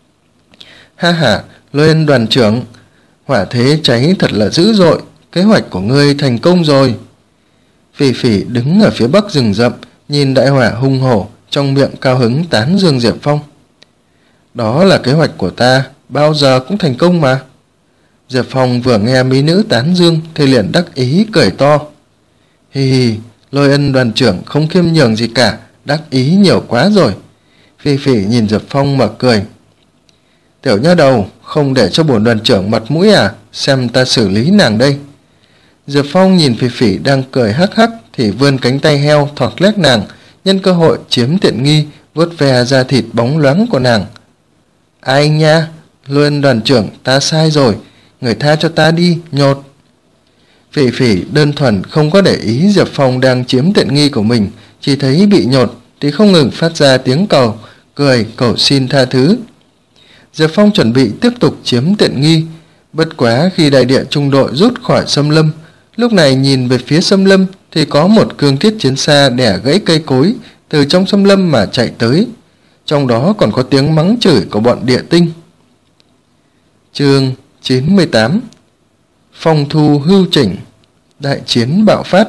Ha ha, Lên đoàn trưởng, hỏa thế cháy thật là dữ dội, kế hoạch của ngươi thành công rồi. Phỉ Phỉ đứng ở phía bắc rừng rậm, nhìn đại hỏa hung hổ, trong miệng cao hứng tán dương Diệp Phong. Đó là kế hoạch của ta, bao giờ cũng thành công mà. Diệp Phong vừa nghe mỹ nữ tán dương thì liền đắc ý cười to. Hi hi, Lôi Ân đoàn trưởng không khiêm nhường gì cả, đắc ý nhiều quá rồi. Phỉ Phỉ nhìn Diệp Phong mà cười. Tiểu nha đầu, không để cho bổn đoàn trưởng mặt mũi à, xem ta xử lý nàng đây. Diệp Phong nhìn Phỉ Phỉ đang cười hắc hắc thì vươn cánh tay heo thọt lét nàng, nhân cơ hội chiếm tiện nghi, vuốt ve da thịt bóng loáng của nàng. Ai nha, Lôi Ân đoàn trưởng, ta sai rồi, người tha cho ta đi, nhột. Phỉ Phỉ đơn thuần không có để ý Diệp Phong đang chiếm tiện nghi của mình, chỉ thấy bị nhột thì không ngừng phát ra tiếng cầu, cười cầu xin tha thứ. Diệp Phong chuẩn bị tiếp tục chiếm tiện nghi, bất quá khi đại địa trung đội rút khỏi xâm lâm, lúc này nhìn về phía xâm lâm thì có một cương thiết chiến xa đẻ gãy cây cối từ trong xâm lâm mà chạy tới, trong đó còn có tiếng mắng chửi của bọn địa tinh. Chương chín mươi tám. Phong thu hưu chỉnh, đại chiến bạo phát.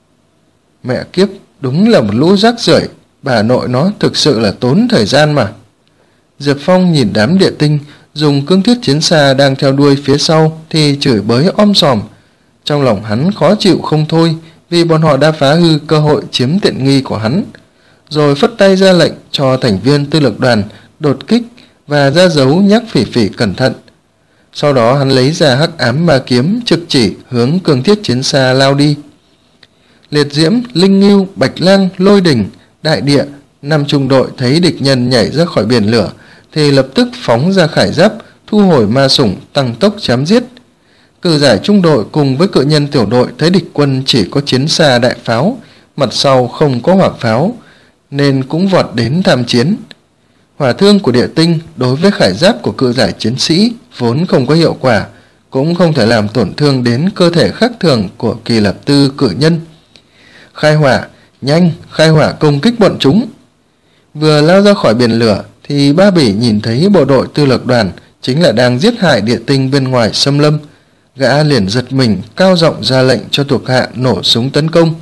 Mẹ kiếp, đúng là một lũ rác rưởi, bà nội nó thực sự là tốn thời gian mà. Diệp Phong nhìn đám địa tinh dùng cương thiết chiến xa đang theo đuôi phía sau thì chửi bới om sòm. Trong lòng hắn khó chịu không thôi vì bọn họ đã phá hư cơ hội chiếm tiện nghi của hắn, rồi phất tay ra lệnh cho thành viên tư lực đoàn đột kích và ra dấu nhắc Phỉ Phỉ cẩn thận. Sau đó hắn lấy ra hắc ám ma kiếm trực chỉ hướng cương thiết chiến xa lao đi. Liệt Diễm, Linh Ngưu, Bạch Lang, Lôi Đình, Đại Địa, năm trung đội thấy địch nhân nhảy ra khỏi biển lửa thì lập tức phóng ra khải giáp, thu hồi ma sủng, tăng tốc chém giết. Cự giải trung đội cùng với cự nhân tiểu đội thấy địch quân chỉ có chiến xa đại pháo, mặt sau không có hỏa pháo, nên cũng vọt đến tham chiến. Hỏa thương của địa tinh đối với khải giáp của cự giải chiến sĩ vốn không có hiệu quả, cũng không thể làm tổn thương đến cơ thể khác thường của kỳ lập tư cự nhân. Khai hỏa, nhanh, khai hỏa công kích bọn chúng. Vừa lao ra khỏi biển lửa thì Ba Bỉ nhìn thấy bộ đội tư lược đoàn chính là đang giết hại địa tinh bên ngoài xâm lâm. Gã liền giật mình, cao giọng ra lệnh cho thuộc hạ nổ súng tấn công.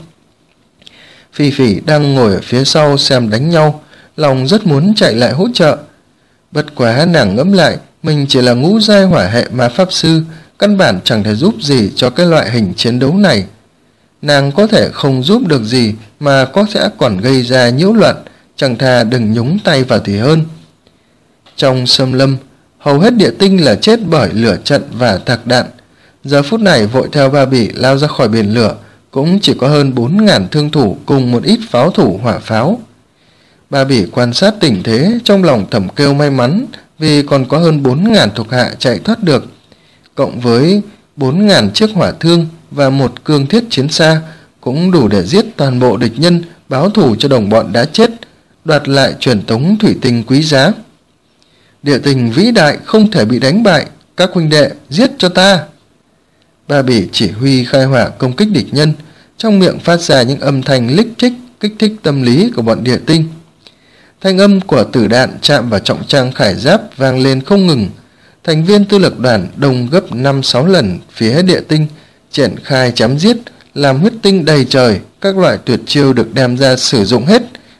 Phỉ Phỉ đang ngồi ở phía sau xem đánh nhau, lòng rất muốn chạy lại hỗ trợ. Bất quá nàng ngẫm lại, mình chỉ là ngũ giai hỏa hệ ma pháp sư, căn bản chẳng thể giúp gì cho cái loại hình chiến đấu này. Nàng có thể không giúp được gì mà có sẽ còn gây ra nhiễu loạn, chẳng thà đừng nhúng tay vào thì hơn. Trong xâm lâm, hầu hết địa tinh là chết bởi lửa trận và tạc đạn. Giờ phút này vội theo Ba Bỉ lao ra khỏi biển lửa cũng chỉ có hơn bốn ngàn thương thủ cùng một ít pháo thủ hỏa pháo. Ba Bỉ quan sát tình thế, trong lòng thầm kêu may mắn vì còn có hơn bốn ngàn thuộc hạ chạy thoát được, cộng với bốn ngàn chiếc hỏa thương và một cương thiết chiến xa cũng đủ để giết toàn bộ địch nhân, báo thù cho đồng bọn đã chết, đoạt lại truyền tống thủy tinh quý giá. Địa tinh vĩ đại không thể bị đánh bại, các huynh đệ giết cho ta. Ba Bỉ chỉ huy khai hỏa công kích địch nhân, trong miệng phát ra những âm thanh lích trích kích thích tâm lý của bọn địa tinh. Thanh âm của tử đạn chạm vào trọng trang khải giáp vang lên không ngừng. Thành viên tư lực đoàn đông gấp năm sáu lần phía địa tinh, triển khai chém giết, làm huyết tinh đầy trời, các loại tuyệt chiêu được đem ra sử dụng hết,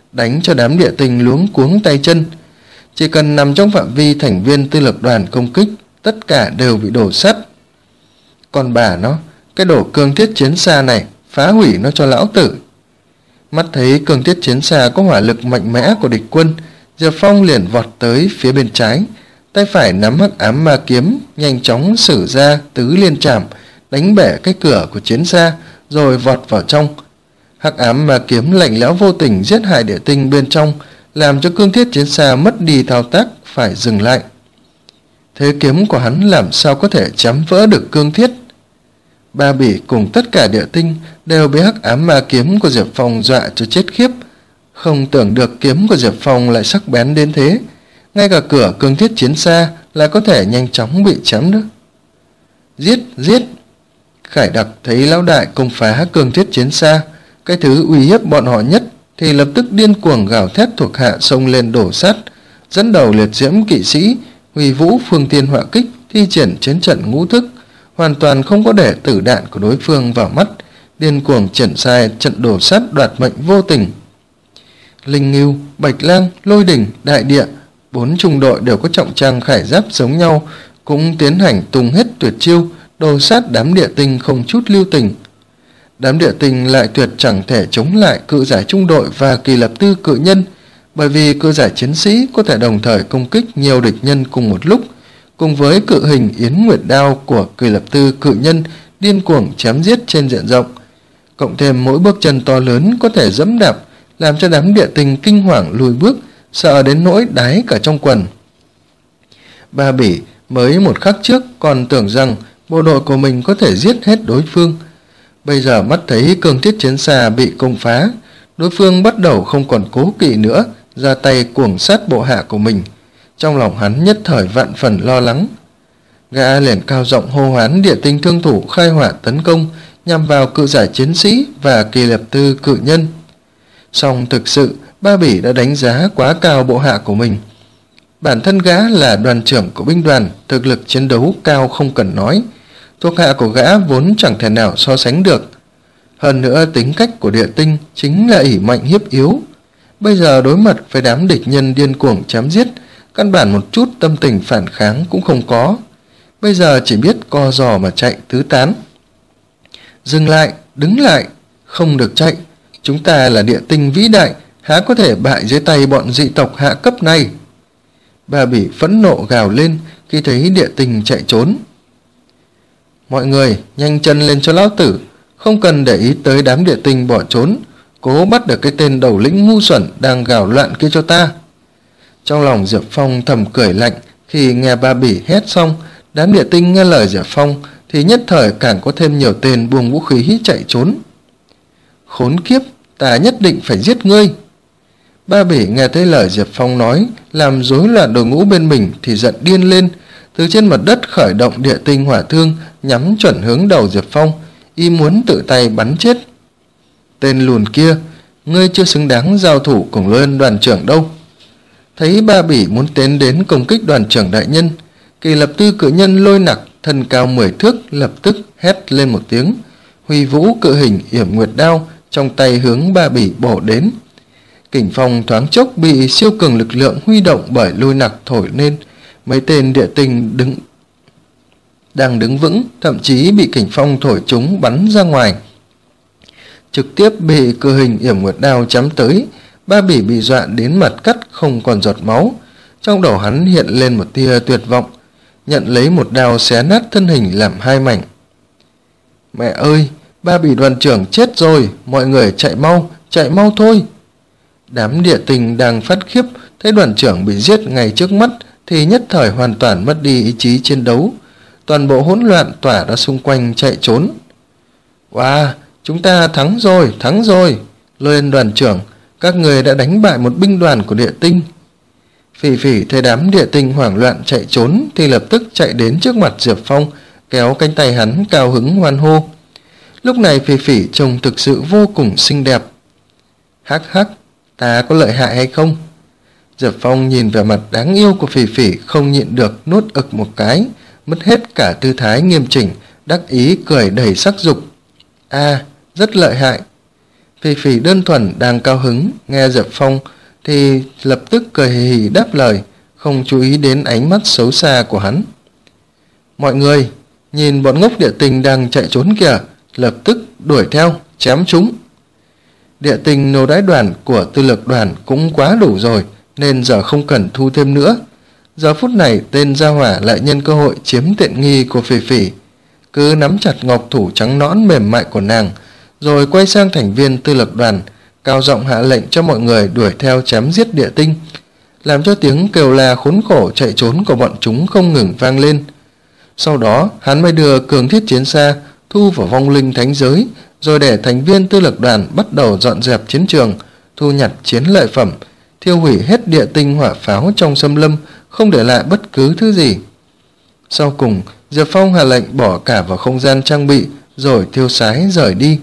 đánh cho đám địa tinh luống cuống tay chân. Chỉ cần nằm trong phạm vi thành viên tư lực đoàn công kích, tất cả đều bị đổ sắt. Còn bà nó, cái đồ cương thiết chiến xa này, phá hủy nó cho lão tử. Mắt thấy cương thiết chiến xa có hỏa lực mạnh mẽ của địch quân, Diệp Phong liền vọt tới phía bên trái, tay phải nắm hắc ám ma kiếm, nhanh chóng sử ra tứ liên trảm, đánh bẻ cái cửa của chiến xa, rồi vọt vào trong. Hắc ám ma kiếm lạnh lẽo vô tình giết hại địa tinh bên trong, làm cho cương thiết chiến xa mất đi thao tác, phải dừng lại. Thế kiếm của hắn làm sao có thể chém vỡ được cương thiết? Ba Bỉ cùng tất cả địa tinh đều bị hắc ám ma kiếm của Diệp Phong dọa cho chết khiếp. Không tưởng được kiếm của Diệp Phong lại sắc bén đến thế, ngay cả cửa cương thiết chiến xa lại có thể nhanh chóng bị chém nữa. Giết, giết! Khải Đặc thấy lão đại công phá cương thiết chiến xa, cái thứ uy hiếp bọn họ nhất, thì lập tức điên cuồng gào thét thuộc hạ xông lên đổ sát, dẫn đầu liệt diễm kỵ sĩ, Huy Vũ Phương Thiên Họa Kích thi triển chiến trận ngũ thức, hoàn toàn không có để tử đạn của đối phương vào mắt, điên cuồng triển khai trận đổ sát đoạt mệnh vô tình. Linh Ngưu, Bạch Lang, Lôi Đỉnh, Đại Địa, bốn trung đội đều có trọng trang khải giáp giống nhau, cũng tiến hành tung hết tuyệt chiêu, đồ sát đám địa tinh không chút lưu tình. Đám địa tinh lại tuyệt chẳng thể chống lại cự giải trung đội và kỳ lập tư cự nhân, bởi vì cự giải chiến sĩ có thể đồng thời công kích nhiều địch nhân cùng một lúc, cùng với cự hình Yến Nguyệt Đao của kỳ lập tư cự nhân điên cuồng chém giết trên diện rộng. Cộng thêm mỗi bước chân to lớn có thể dẫm đạp, làm cho đám địa tinh kinh hoàng lùi bước, sợ đến nỗi đái cả trong quần. Ba Bỉ mới một khắc trước còn tưởng rằng bộ đội của mình có thể giết hết đối phương. Bây giờ mắt thấy cương thiết chiến xa bị công phá, đối phương bắt đầu không còn cố kỵ nữa, ra tay cuồng sát bộ hạ của mình. Trong lòng hắn nhất thời vạn phần lo lắng. Gã liền cao giọng hô hoán địa tinh thương thủ khai hỏa tấn công nhằm vào cự giải chiến sĩ và kỳ lập tư cự nhân. Song thực sự Ba Bỉ đã đánh giá quá cao bộ hạ của mình. Bản thân gã là đoàn trưởng của binh đoàn, thực lực chiến đấu cao không cần nói, thuộc hạ của gã vốn chẳng thể nào so sánh được. Hơn nữa tính cách của địa tinh chính là ỷ mạnh hiếp yếu. Bây giờ đối mặt với đám địch nhân điên cuồng chém giết, căn bản một chút tâm tình phản kháng cũng không có. Bây giờ chỉ biết co giò mà chạy tứ tán. Dừng lại, đứng lại, không được chạy. Chúng ta là địa tinh vĩ đại, há có thể bại dưới tay bọn dị tộc hạ cấp này. Ba Bỉ phẫn nộ gào lên khi thấy địa tinh chạy trốn. Mọi người nhanh chân lên cho lão tử, không cần để ý tới đám địa tinh bỏ trốn, cố bắt được cái tên đầu lĩnh ngu xuẩn đang gào loạn kia cho ta. Trong lòng Diệp Phong thầm cười lạnh khi nghe Ba Bỉ hét xong. Đám địa tinh nghe lời Diệp Phong thì nhất thời càng có thêm nhiều tên buông vũ khí chạy trốn. Khốn kiếp, ta nhất định phải giết ngươi. Ba Bỉ nghe thấy lời Diệp Phong nói, làm rối loạn đội ngũ bên mình thì giận điên lên, từ trên mặt đất khởi động địa tinh hỏa thương nhắm chuẩn hướng đầu Diệp Phong, y muốn tự tay bắn chết. Tên lùn kia, ngươi chưa xứng đáng giao thủ cùng Lôi đoàn trưởng đâu. Thấy Ba Bỉ muốn tiến đến công kích đoàn trưởng đại nhân, kỳ lập tư cự nhân Lôi Nặc thân cao mười thước lập tức hét lên một tiếng, Huy Vũ cự hình Yểm Nguyệt Đao trong tay hướng Ba Bỉ bổ đến. Kình phong thoáng chốc bị siêu cường lực lượng huy động bởi Lôi Nặc thổi lên, mấy tên địa tinh đứng đang đứng vững thậm chí bị kình phong thổi chúng bắn ra ngoài, trực tiếp bị cự hình Yểm Nguyệt Đao chém tới. Ba Bỉ bị dọa đến mặt cắt không còn giọt máu, trong đầu hắn hiện lên một tia tuyệt vọng, nhận lấy một đao xé nát thân hình làm hai mảnh. Mẹ ơi, Ba Bỉ đoàn trưởng chết rồi, mọi người chạy mau, chạy mau thôi. Đám địa tinh đang phát khiếp thấy đoàn trưởng bị giết ngay trước mắt thì nhất thời hoàn toàn mất đi ý chí chiến đấu, toàn bộ hỗn loạn tỏa ra xung quanh chạy trốn. Wow, chúng ta thắng rồi, thắng rồi. Lên đoàn trưởng, các người đã đánh bại một binh đoàn của địa tinh. Phỉ Phỉ thấy đám địa tinh hoảng loạn chạy trốn thì lập tức chạy đến trước mặt Diệp Phong, kéo cánh tay hắn cao hứng hoan hô. Lúc này Phỉ Phỉ trông thực sự vô cùng xinh đẹp. Hắc hắc, ta có lợi hại hay không? Diệp Phong nhìn vẻ mặt đáng yêu của Phỉ Phỉ không nhịn được nuốt ực một cái, mất hết cả tư thái nghiêm chỉnh, đắc ý cười đầy sắc dục. A, rất lợi hại. Phỉ Phỉ đơn thuần đang cao hứng nghe Diệp Phong thì lập tức cười hì hì đáp lời, không chú ý đến ánh mắt xấu xa của hắn. Mọi người, nhìn bọn ngốc địa tinh đang chạy trốn kìa, lập tức đuổi theo, chém chúng. Địa tinh nô đái đoàn của tư lược đoàn cũng quá đủ rồi, nên giờ không cần thu thêm nữa. Giờ phút này tên gia hỏa lại nhân cơ hội chiếm tiện nghi của Phỉ Phỉ, cứ nắm chặt ngọc thủ trắng nõn mềm mại của nàng, rồi quay sang thành viên tư lược đoàn, cao giọng hạ lệnh cho mọi người đuổi theo chém giết địa tinh, làm cho tiếng kêu la khốn khổ chạy trốn của bọn chúng không ngừng vang lên. Sau đó hắn mới đưa cường thiết chiến xa thu vào vong linh thánh giới, rồi để thành viên tư lược đoàn bắt đầu dọn dẹp chiến trường, thu nhặt chiến lợi phẩm, thiêu hủy hết địa tinh hỏa pháo trong xâm lâm, không để lại bất cứ thứ gì. Sau cùng, Diệp Phong hạ lệnh bỏ cả vào không gian trang bị, rồi tiêu sái rời đi.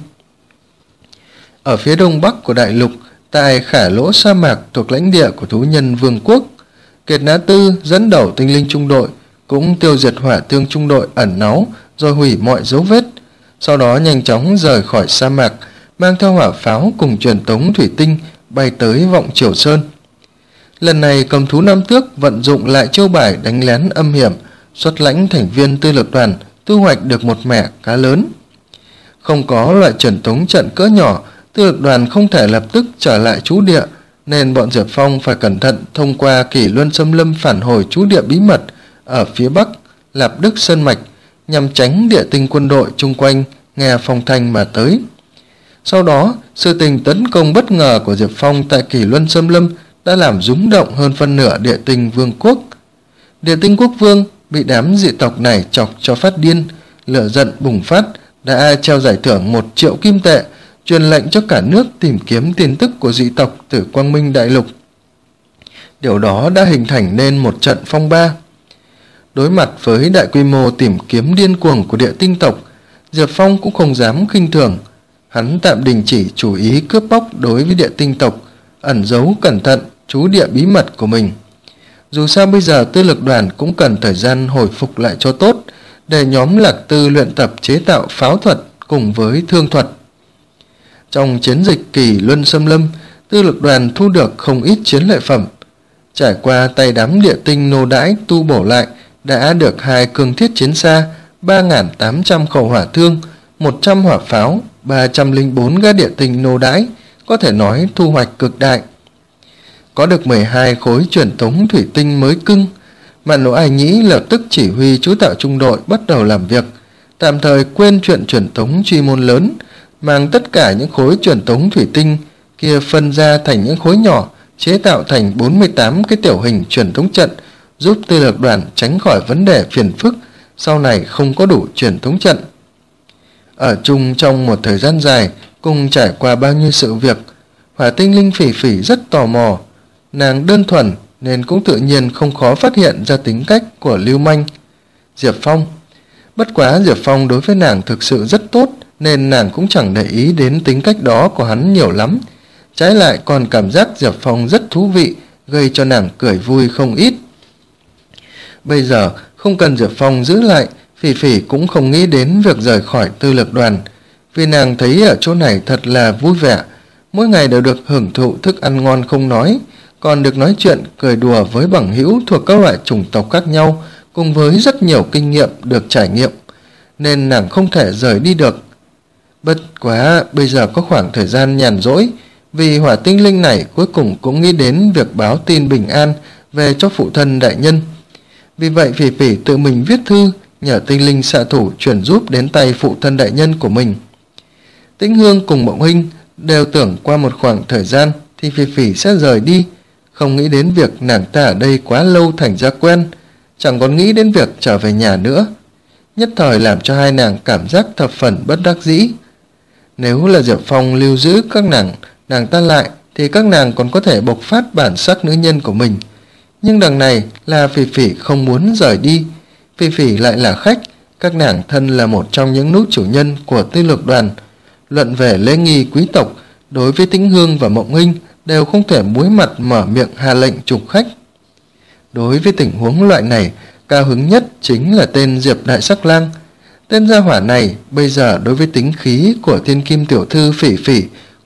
Ở phía đông bắc của đại lục, tại khả lỗ sa mạc thuộc lãnh địa của thú nhân vương quốc, Kiệt Nã Tư dẫn đầu tinh linh trung đội cũng tiêu diệt hỏa tương trung đội ẩn náu, rồi hủy mọi dấu vết. Sau đó nhanh chóng rời khỏi sa mạc, mang theo hỏa pháo cùng truyền tống thủy tinh bay tới Vọng Triều Sơn. Lần này cầm thú Nam Tước vận dụng lại chiêu bài đánh lén âm hiểm, xuất lãnh thành viên tư lược đoàn thu hoạch được một mẻ cá lớn. Không có loại truyền tống trận cỡ nhỏ, tư lược đoàn không thể lập tức trở lại trú địa, nên bọn Diệp Phong phải cẩn thận thông qua Kỷ Luân xâm lâm phản hồi trú địa bí mật ở phía bắc Lạp Đức Sơn Mạch, nhằm tránh địa tinh quân đội chung quanh nghe phong thanh mà tới. Sau đó, sự tình tấn công bất ngờ của Diệp Phong tại Kỷ Luân xâm lâm đã làm rúng động hơn phân nửa địa tinh vương quốc. Địa tinh quốc vương bị đám dị tộc này chọc cho phát điên, lửa giận bùng phát, đã treo giải thưởng một triệu kim tệ, truyền lệnh cho cả nước tìm kiếm tin tức của dị tộc từ Quang Minh Đại Lục. Điều đó đã hình thành nên một trận phong ba. Đối mặt với đại quy mô tìm kiếm điên cuồng của địa tinh tộc, Diệp Phong cũng không dám khinh thường. Hắn tạm đình chỉ chủ ý cướp bóc đối với địa tinh tộc, ẩn giấu cẩn thận trú địa bí mật của mình. Dù sao bây giờ tư lược đoàn cũng cần thời gian hồi phục lại cho tốt, để nhóm Lạc Tư luyện tập chế tạo pháo thuật cùng với thương thuật. Trong chiến dịch Kỷ Luân xâm lâm, tư lược đoàn thu được không ít chiến lợi phẩm. Trải qua tay đám địa tinh nô đãi tu bổ lại, đã được hai cường thiết chiến xa, ba nghìn tám trăm khẩu hỏa thương, một trăm hỏa pháo, ba trăm lẻ bốn gã địa tinh nô đãi, có thể nói thu hoạch cực đại. Có được mười hai khối truyền tống thủy tinh mới cưng, Mạn Lỗ Ai Nhĩ lập tức chỉ huy chú tạo trung đội bắt đầu làm việc, tạm thời quên chuyện truyền tống truy môn lớn, mang tất cả những khối truyền tống thủy tinh kia phân ra thành những khối nhỏ, chế tạo thành bốn mươi tám cái tiểu hình truyền tống trận, giúp tư lược đoàn tránh khỏi vấn đề phiền phức sau này không có đủ truyền tống trận. Ở chung trong một thời gian dài, cùng trải qua bao nhiêu sự việc, Hỏa tinh linh Phỉ Phỉ rất tò mò. Nàng đơn thuần nên cũng tự nhiên không khó phát hiện ra tính cách của lưu manh Diệp Phong. Bất quá Diệp Phong đối với nàng thực sự rất tốt, nên nàng cũng chẳng để ý đến tính cách đó của hắn nhiều lắm. Trái lại còn cảm giác Diệp Phong rất thú vị, gây cho nàng cười vui không ít. Bây giờ không cần Diệp Phong giữ lại, Phỉ Phỉ cũng không nghĩ đến việc rời khỏi tư lược đoàn, vì nàng thấy ở chỗ này thật là vui vẻ, mỗi ngày đều được hưởng thụ thức ăn ngon không nói, còn được nói chuyện cười đùa với bằng hữu thuộc các loại chủng tộc khác nhau, cùng với rất nhiều kinh nghiệm được trải nghiệm, nên nàng không thể rời đi được. Bất quá bây giờ có khoảng thời gian nhàn rỗi, vì hỏa tinh linh này cuối cùng cũng nghĩ đến việc báo tin bình an về cho phụ thân đại nhân. Vì vậy Phỉ Phỉ tự mình viết thư nhờ tinh linh xạ thủ chuyển giúp đến tay phụ thân đại nhân của mình. Tĩnh Hương cùng Mộng Hinh đều tưởng qua một khoảng thời gian thì Phỉ Phỉ sẽ rời đi, không nghĩ đến việc nàng ta ở đây quá lâu thành ra quen, chẳng còn nghĩ đến việc trở về nhà nữa, nhất thời làm cho hai nàng cảm giác thập phần bất đắc dĩ. Nếu là Diệp Phong lưu giữ các nàng nàng ta lại thì các nàng còn có thể bộc phát bản sắc nữ nhân của mình, nhưng đằng này là Phỉ Phỉ không muốn rời đi. Phỉ Phỉ lại là khách, các nàng thân là một trong những nút chủ nhân của tư lược đoàn. Luận về lễ nghi quý tộc, đối với Tĩnh Hương và Mộng Hinh đều không thể muối mặt mở miệng hạ lệnh trục khách. Đối với tình huống loại này, cao hứng nhất chính là tên Diệp Đại Sắc Lang. Tên gia hỏa này bây giờ đối với tính khí của thiên kim tiểu thư Phỉ Phỉ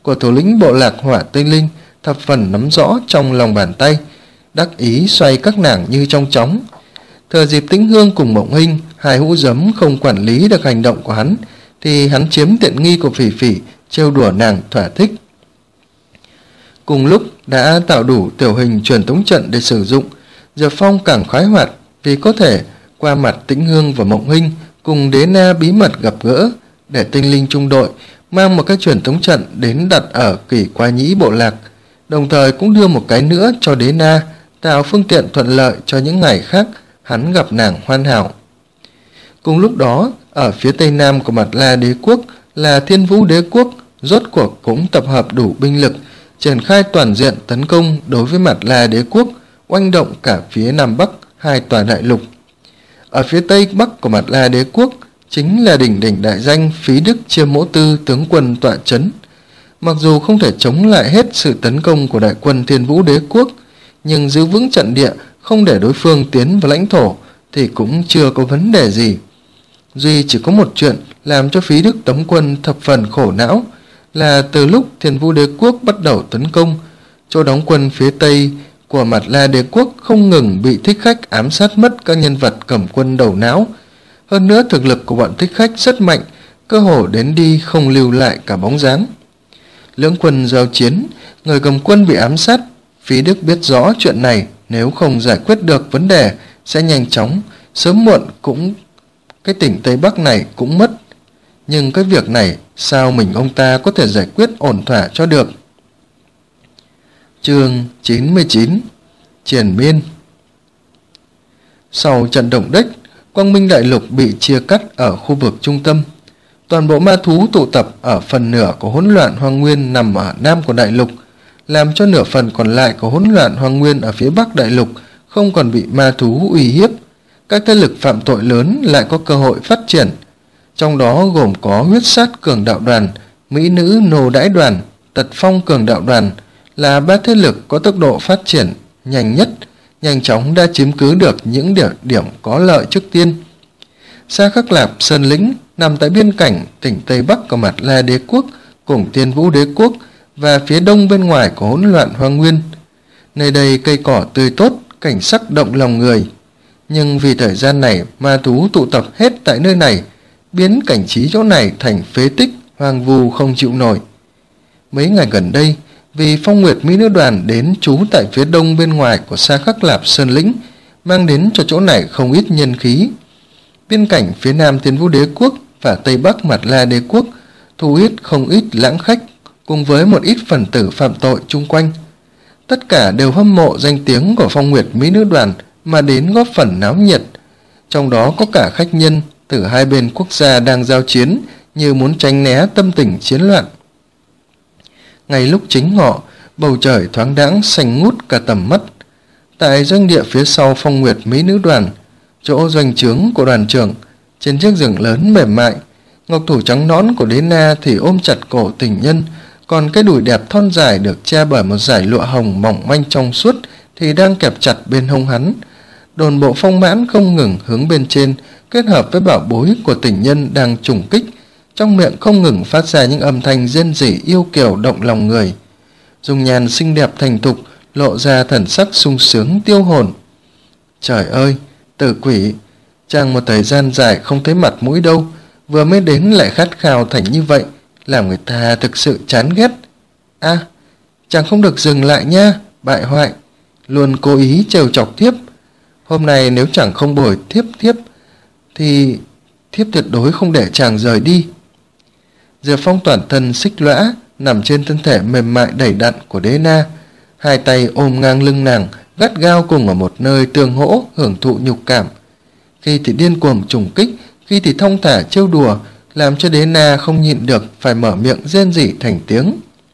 của thủ lĩnh bộ lạc Hỏa Tinh Linh thập phần nắm rõ trong lòng bàn tay, đắc ý xoay các nàng như trong chóng. Thừa dịp Tĩnh Hương cùng Mộng Hinh hai hũ giấm không quản lý được hành động của hắn, thì hắn chiếm tiện nghi của Phỉ Phỉ, trêu đùa nàng thỏa thích. Cùng lúc đã tạo đủ tiểu hình truyền tống trận để sử dụng, Diệp Phong càng khoái hoạt vì có thể qua mặt Tĩnh Hương và Mộng Hinh cùng Đế Na bí mật gặp gỡ, để tinh linh trung đội mang một cái truyền tống trận đến đặt ở Kỳ Qua Nhĩ bộ lạc, đồng thời cũng đưa một cái nữa cho Đế Na, tạo phương tiện thuận lợi cho những ngày khác hắn gặp nàng hoàn hảo. Cùng lúc đó, ở phía tây nam của Mạt La đế quốc là Thiên Vũ đế quốc rốt cuộc cũng tập hợp đủ binh lực, triển khai toàn diện tấn công đối với Mạt La đế quốc, oanh động cả phía nam bắc hai tòa đại lục. Ở phía tây bắc của Mạt La đế quốc chính là đỉnh đỉnh đại danh Phí Đức Chiêm Mỗ Tư tướng quân tọa chấn. Mặc dù không thể chống lại hết sự tấn công của đại quân Thiên Vũ đế quốc, nhưng giữ vững trận địa, không để đối phương tiến vào lãnh thổ thì cũng chưa có vấn đề gì. Duy chỉ có một chuyện làm cho Phí Đức tống quân thập phần khổ não, là từ lúc Thiên Vũ đế quốc bắt đầu tấn công, chỗ đóng quân phía tây của Mạt La đế quốc không ngừng bị thích khách ám sát mất các nhân vật cầm quân đầu não. Hơn nữa thực lực của bọn thích khách rất mạnh, cơ hồ đến đi không lưu lại cả bóng dáng. Lưỡng quân giao chiến, người cầm quân bị ám sát. Phí Đức biết rõ chuyện này, nếu không giải quyết được vấn đề sẽ nhanh chóng, sớm muộn cũng cái tỉnh Tây Bắc này cũng mất. Nhưng cái việc này sao mình ông ta có thể giải quyết ổn thỏa cho được. Chương chín mươi chín, Triền Miên. Sau trận động đất, Quang Minh Đại Lục bị chia cắt ở khu vực trung tâm. Toàn bộ ma thú tụ tập ở phần nửa của hỗn loạn hoang nguyên nằm ở nam của đại lục, làm cho nửa phần còn lại của hỗn loạn hoang nguyên ở phía bắc đại lục không còn bị ma thú uy hiếp. Các thế lực phạm tội lớn lại có cơ hội phát triển, trong đó gồm có Huyết Sát Cường Đạo Đoàn, Mỹ Nữ Nô Đãi Đoàn, Tật Phong Cường Đạo Đoàn, là ba thế lực có tốc độ phát triển nhanh nhất, nhanh chóng đã chiếm cứ được những địa điểm có lợi trước tiên. Sa Khắc Lạp Sơn Lĩnh nằm tại biên cảnh tỉnh Tây Bắc của Mạt La đế quốc cùng Thiên Vũ đế quốc và phía đông bên ngoài của hỗn loạn hoang nguyên. Nơi đây cây cỏ tươi tốt, cảnh sắc động lòng người. Nhưng vì thời gian này ma thú tụ tập hết tại nơi này, biến cảnh trí chỗ này thành phế tích, hoang vu không chịu nổi. Mấy ngày gần đây, vì Phong Nguyệt Mỹ Nữ Đoàn đến trú tại phía đông bên ngoài của Sa Khắc Lạp Sơn Lĩnh, mang đến cho chỗ này không ít nhân khí. Biên cảnh phía nam Thiên Vũ đế quốc và tây bắc Mạt La đế quốc thu hút không ít lãng khách cùng với một ít phần tử phạm tội chung quanh. Tất cả đều hâm mộ danh tiếng của Phong Nguyệt Mỹ Nữ Đoàn mà đến góp phần náo nhiệt. Trong đó có cả khách nhân từ hai bên quốc gia đang giao chiến, như muốn tránh né tâm tình chiến loạn. Ngay lúc chính ngọ, bầu trời thoáng đãng xanh ngút cả tầm mắt. Tại doanh địa phía sau Phong Nguyệt Mỹ Nữ Đoàn, chỗ doanh trướng của đoàn trưởng, trên chiếc giường lớn mềm mại, ngọc thủ trắng nõn của Đế Na thì ôm chặt cổ tình nhân, còn cái đùi đẹp thon dài được che bởi một dải lụa hồng mỏng manh trong suốt thì đang kẹp chặt bên hông hắn. Đồn bộ phong mãn không ngừng hướng bên trên, kết hợp với bảo bối của tình nhân đang trùng kích, trong miệng không ngừng phát ra những âm thanh rên rỉ yêu kiều động lòng người. Dung nhan xinh đẹp thành thục, lộ ra thần sắc sung sướng tiêu hồn. Trời ơi, tử quỷ, chàng một thời gian dài không thấy mặt mũi đâu, vừa mới đến lại khát khao thành như vậy, làm người ta thực sự chán ghét. À, chàng không được dừng lại nha, bại hoại, luôn cố ý trêu chọc thiếp. Hôm nay nếu chàng không bồi thiếp thiếp thì thiếp tuyệt đối không để chàng rời đi. Diệp Phong toàn thân xích lõa, nằm trên thân thể mềm mại đầy đặn của Đế Na, hai tay ôm ngang lưng nàng, gắt gao cùng ở một nơi tương hỗ hưởng thụ nhục cảm. Khi thì điên cuồng trùng kích, khi thì thong thả trêu đùa, làm cho Đế Na không nhịn được phải mở miệng rên rỉ thành tiếng.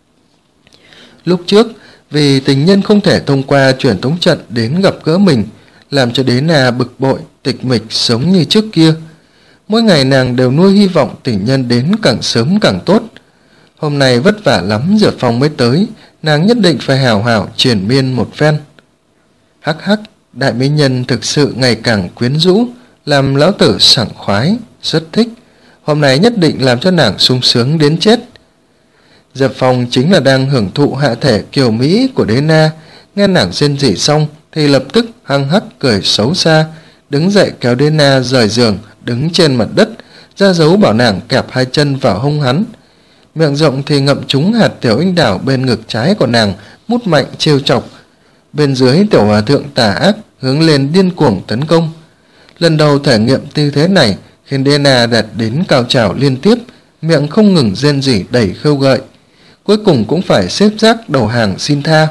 Lúc trước, vì tình nhân không thể thông qua truyền tống trận đến gặp gỡ mình, làm cho Đế Na bực bội, tịch mịch sống như trước kia. Mỗi ngày nàng đều nuôi hy vọng tình nhân đến càng sớm càng tốt. Hôm nay vất vả lắm Diệp Phong mới tới, nàng nhất định phải hào hào triền miên một phen. Hắc hắc, đại mỹ nhân thực sự ngày càng quyến rũ, làm lão tử sảng khoái, rất thích. Hôm nay nhất định làm cho nàng sung sướng đến chết. Diệp Phong chính là đang hưởng thụ hạ thể kiều mỹ của Đế Na, nghe nàng rên rỉ xong thì lập tức hăng hắc cười xấu xa, đứng dậy kéo Đế Na rời giường, đứng trên mặt đất, ra dấu bảo nàng kẹp hai chân vào hông hắn. Miệng rộng thì ngậm trúng hạt tiểu anh đào bên ngực trái của nàng, mút mạnh trêu chọc. Bên dưới tiểu hòa thượng tà ác hướng lên điên cuồng tấn công. Lần đầu thể nghiệm tư thế này khiến Đế Na đạt đến cao trào liên tiếp, miệng không ngừng rên rỉ đầy khêu gợi, cuối cùng cũng phải xếp rác đầu hàng xin tha.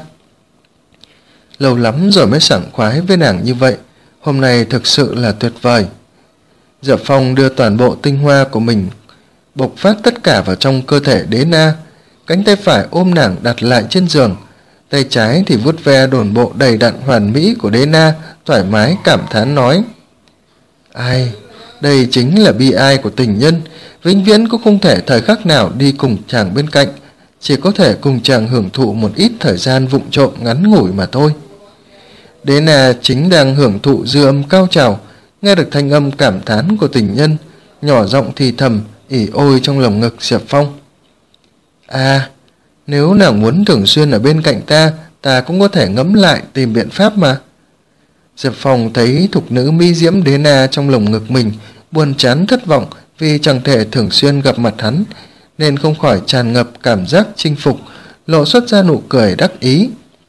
Lâu lắm rồi mới sảng khoái với nàng như vậy, hôm nay thực sự là tuyệt vời. Diệp Phong đưa toàn bộ tinh hoa của mình bộc phát tất cả vào trong cơ thể Đế Na, cánh tay phải ôm nàng đặt lại trên giường, tay trái thì vuốt ve đồn bộ đầy đặn hoàn mỹ của Đế Na, thoải mái cảm thán nói: ai, đây chính là bi ai của tình nhân, vĩnh viễn cũng không thể thời khắc nào đi cùng chàng bên cạnh, chỉ có thể cùng chàng hưởng thụ một ít thời gian vụng trộm ngắn ngủi mà thôi. Đế Na chính đang hưởng thụ dư âm cao trào, nghe được thanh âm cảm thán của tình nhân, nhỏ giọng thì thầm ỉ ôi trong lồng ngực Diệp Phong. À, nếu nàng muốn thường xuyên ở bên cạnh ta, ta cũng có thể ngẫm lại tìm biện pháp mà. Diệp Phong thấy thục nữ mỹ diễm Đế Na trong lồng ngực mình, buồn chán thất vọng vì chẳng thể thường xuyên gặp mặt hắn, nên không khỏi tràn ngập cảm giác chinh phục, lộ xuất ra nụ cười đắc ý.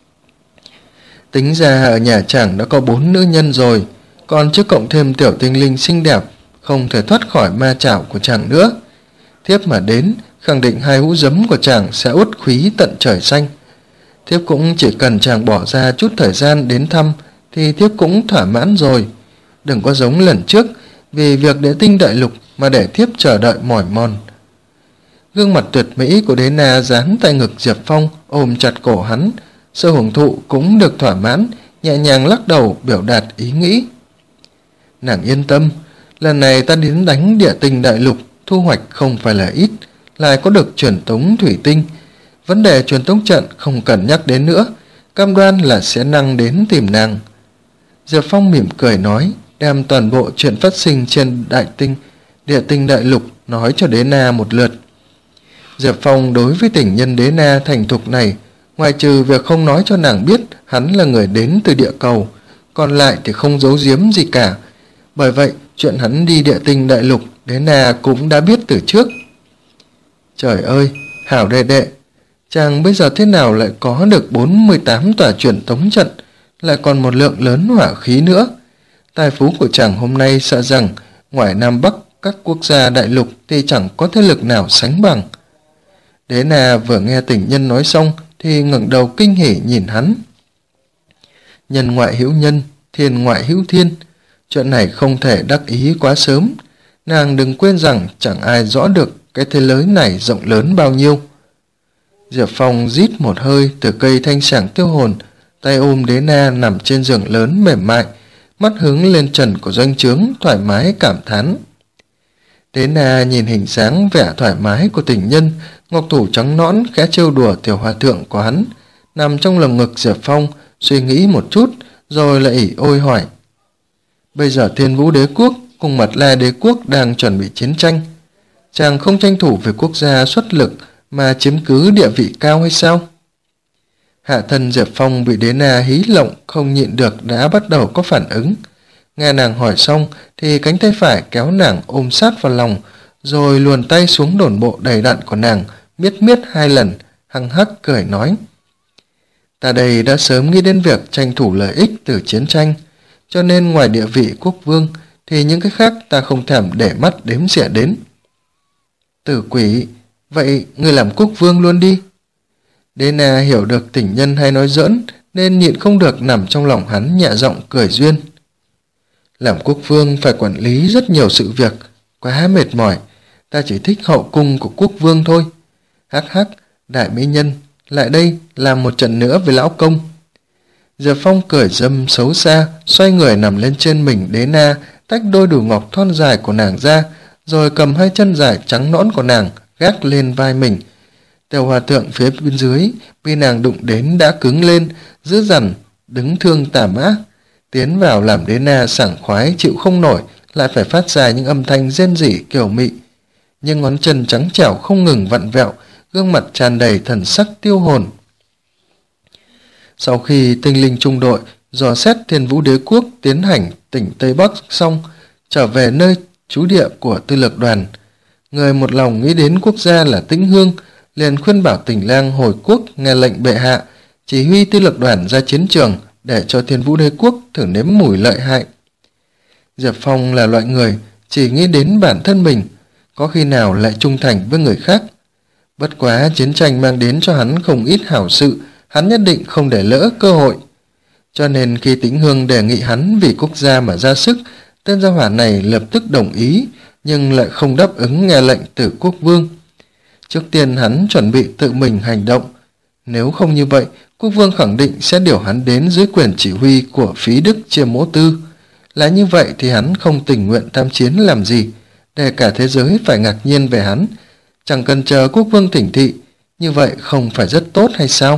Tính ra ở nhà chàng đã có bốn nữ nhân rồi, còn chứ cộng thêm tiểu tinh linh xinh đẹp, không thể thoát khỏi ma chảo của chàng nữa. Thiếp mà đến, khẳng định hai hũ giấm của chàng sẽ uất khúy tận trời xanh. Thiếp cũng chỉ cần chàng bỏ ra chút thời gian đến thăm thì thiếp cũng thỏa mãn rồi. Đừng có giống lần trước vì việc Đế Tinh đại lục mà để thiếp chờ đợi mỏi mòn. Gương mặt tuyệt mỹ của Đế Na dán tay ngực Diệp Phong, ôm chặt cổ hắn, sự hưởng thụ cũng được thỏa mãn, nhẹ nhàng lắc đầu biểu đạt ý nghĩ. Nàng yên tâm, lần này ta đến đánh Địa Tinh đại lục, thu hoạch không phải là ít, lại có được truyền tống thủy tinh. Vấn đề truyền tống trận không cần nhắc đến nữa, cam đoan là sẽ năng đến tìm nàng. Diệp Phong mỉm cười nói, đem toàn bộ chuyện phát sinh trên đại tinh, Địa Tinh đại lục nói cho Đế Na một lượt. Diệp Phong đối với tình nhân Đế Na thành thục này, ngoài trừ việc không nói cho nàng biết hắn là người đến từ địa cầu, còn lại thì không giấu giếm gì cả. Bởi vậy, chuyện hắn đi Địa Tinh đại lục, Đế Na cũng đã biết từ trước. Trời ơi, hảo đệ đệ, chàng bây giờ thế nào lại có được bốn mươi tám tòa truyền tống trận, lại còn một lượng lớn hỏa khí nữa. Tài phú của chàng hôm nay sợ rằng ngoài Nam Bắc các quốc gia đại lục thì chẳng có thế lực nào sánh bằng. Đế Na vừa nghe tình nhân nói xong thì ngẩng đầu kinh hỉ nhìn hắn. Nhân ngoại hữu nhân, thiên ngoại hữu thiên, chuyện này không thể đắc ý quá sớm. Nàng đừng quên rằng chẳng ai rõ được cái thế giới này rộng lớn bao nhiêu. Diệp Phong rít một hơi từ cây thanh sảng tiêu hồn, tay ôm Đế Na nằm trên giường lớn mềm mại, mắt hướng lên trần của doanh trướng, thoải mái cảm thán. Đế Na nhìn hình dáng vẻ thoải mái của tình nhân, ngọc thủ trắng nõn khẽ trêu đùa tiểu hòa thượng của hắn, nằm trong lồng ngực Diệp Phong, suy nghĩ một chút rồi lại ỉ ôi hỏi: bây giờ Thiên Vũ đế quốc cùng Mật La đế quốc đang chuẩn bị chiến tranh, chàng không tranh thủ về quốc gia xuất lực mà chiếm cứ địa vị cao hay sao? Hạ thân Diệp Phong bị Đế Na hí lộng không nhịn được đã bắt đầu có phản ứng. Nghe nàng hỏi xong thì cánh tay phải kéo nàng ôm sát vào lòng, rồi luồn tay xuống đồn bộ đầy đặn của nàng, miết miết hai lần, hăng hắc cười nói: ta đây đã sớm nghĩ đến việc tranh thủ lợi ích từ chiến tranh, cho nên ngoài địa vị quốc vương thì những cái khác ta không thèm để mắt đếm xỉa đến. Tử quỷ, vậy ngươi làm quốc vương luôn đi. Đế Na hiểu được tình nhân hay nói giỡn nên nhịn không được nằm trong lòng hắn nhẹ giọng cười duyên. Làm quốc vương phải quản lý rất nhiều sự việc, quá mệt mỏi, ta chỉ thích hậu cung của quốc vương thôi. Hắc hắc, đại mỹ nhân, lại đây làm một trận nữa với lão công. Diệp Phong cười dâm xấu xa, xoay người nằm lên trên mình Đế Na, tách đôi đùi ngọc thon dài của nàng ra, rồi cầm hai chân dài trắng nõn của nàng gác lên vai mình. Tiểu hòa thượng phía bên dưới bị nàng đụng đến đã cứng lên, dữ dằn đứng thương tà mã, tiến vào làm Đế Na sảng khoái chịu không nổi, lại phải phát ra những âm thanh rên rỉ kiểu mị. Nhưng ngón chân trắng trẻo không ngừng vặn vẹo, gương mặt tràn đầy thần sắc tiêu hồn. Sau khi tinh linh trung đội dò xét Thiên Vũ Đế quốc tiến hành tỉnh Tây Bắc xong, trở về nơi trú địa của tư lược đoàn, người một lòng nghĩ đến quốc gia là Tĩnh Hương, liền khuyên bảo Tình Lang hồi quốc nghe lệnh bệ hạ, chỉ huy tư lược đoàn ra chiến trường để cho Thiên Vũ Đế quốc thử nếm mùi lợi hại. Diệp Phong là loại người chỉ nghĩ đến bản thân mình, có khi nào lại trung thành với người khác. Bất quá chiến tranh mang đến cho hắn không ít hảo sự, hắn nhất định không để lỡ cơ hội. Cho nên khi Tĩnh Hương đề nghị hắn vì quốc gia mà ra sức, tên gia hỏa này lập tức đồng ý, nhưng lại không đáp ứng nghe lệnh từ quốc vương. Trước tiên hắn chuẩn bị tự mình hành động. Nếu không như vậy, quốc vương khẳng định sẽ điều hắn đến dưới quyền chỉ huy của Phí Đức Chiêm Mỗ Tư. Là như vậy thì hắn không tình nguyện tham chiến làm gì, để cả thế giới phải ngạc nhiên về hắn. Chẳng cần chờ quốc vương thỉnh thị, như vậy không phải rất tốt hay sao?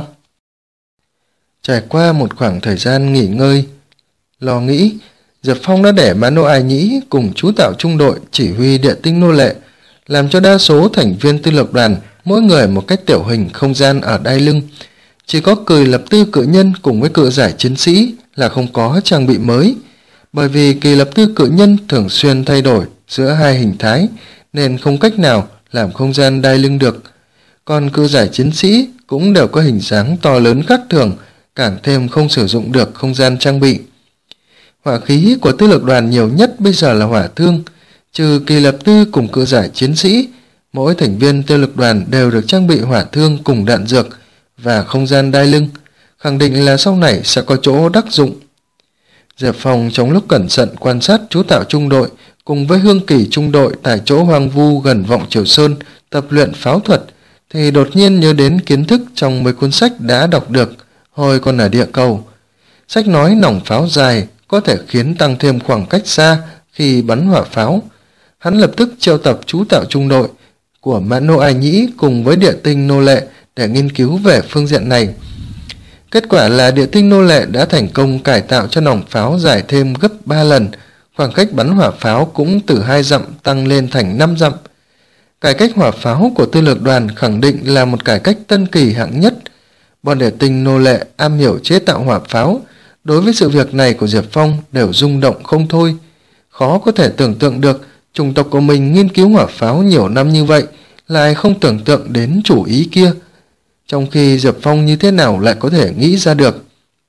Trải qua một khoảng thời gian nghỉ ngơi, lo nghĩ, Diệp Phong đã để Mã Nô Ai Nhĩ cùng chú tạo trung đội chỉ huy địa tinh nô lệ, làm cho đa số thành viên tư lược đoàn mỗi người một cách tiểu hình không gian ở đai lưng. Chỉ có Cười Lập Tư Cự Nhân cùng với Cự Giải Chiến Sĩ là không có trang bị mới, bởi vì Kỳ Lập Tư Cự Nhân thường xuyên thay đổi giữa hai hình thái nên không cách nào làm không gian đai lưng được. Còn Cự Giải Chiến Sĩ cũng đều có hình dáng to lớn khác thường, càng thêm không sử dụng được không gian trang bị. Hỏa khí của tư lược đoàn nhiều nhất bây giờ là hỏa thương, trừ Kỳ Lập Tư cùng Cự Giải Chiến Sĩ, mỗi thành viên tư lược đoàn đều được trang bị hỏa thương cùng đạn dược và không gian đai lưng, khẳng định là sau này sẽ có chỗ đắc dụng. Diệp Phong trong lúc cẩn thận quan sát chú tạo trung đội cùng với Hương Kỳ trung đội tại chỗ hoang vu gần Vọng Triều Sơn tập luyện pháo thuật, thì đột nhiên nhớ đến kiến thức trong mấy cuốn sách đã đọc được hồi còn ở địa cầu. Sách nói nòng pháo dài có thể khiến tăng thêm khoảng cách xa khi bắn hỏa pháo. Hắn lập tức triệu tập chú tạo trung đội của Mã Nô Ai Nhĩ cùng với địa tinh nô lệ để nghiên cứu về phương diện này. Kết quả là địa tinh nô lệ đã thành công cải tạo cho nòng pháo dài thêm gấp ba lần, khoảng cách bắn hỏa pháo cũng từ hai dặm tăng lên thành năm dặm. Cải cách hỏa pháo của tư lược đoàn khẳng định là một cải cách tân kỳ hạng nhất. Bọn địa tinh nô lệ am hiểu chế tạo hỏa pháo, đối với sự việc này của Diệp Phong đều rung động không thôi. Khó có thể tưởng tượng được chủng tộc của mình nghiên cứu hỏa pháo nhiều năm như vậy, lại không tưởng tượng đến chủ ý kia. Trong khi Diệp Phong như thế nào lại có thể nghĩ ra được?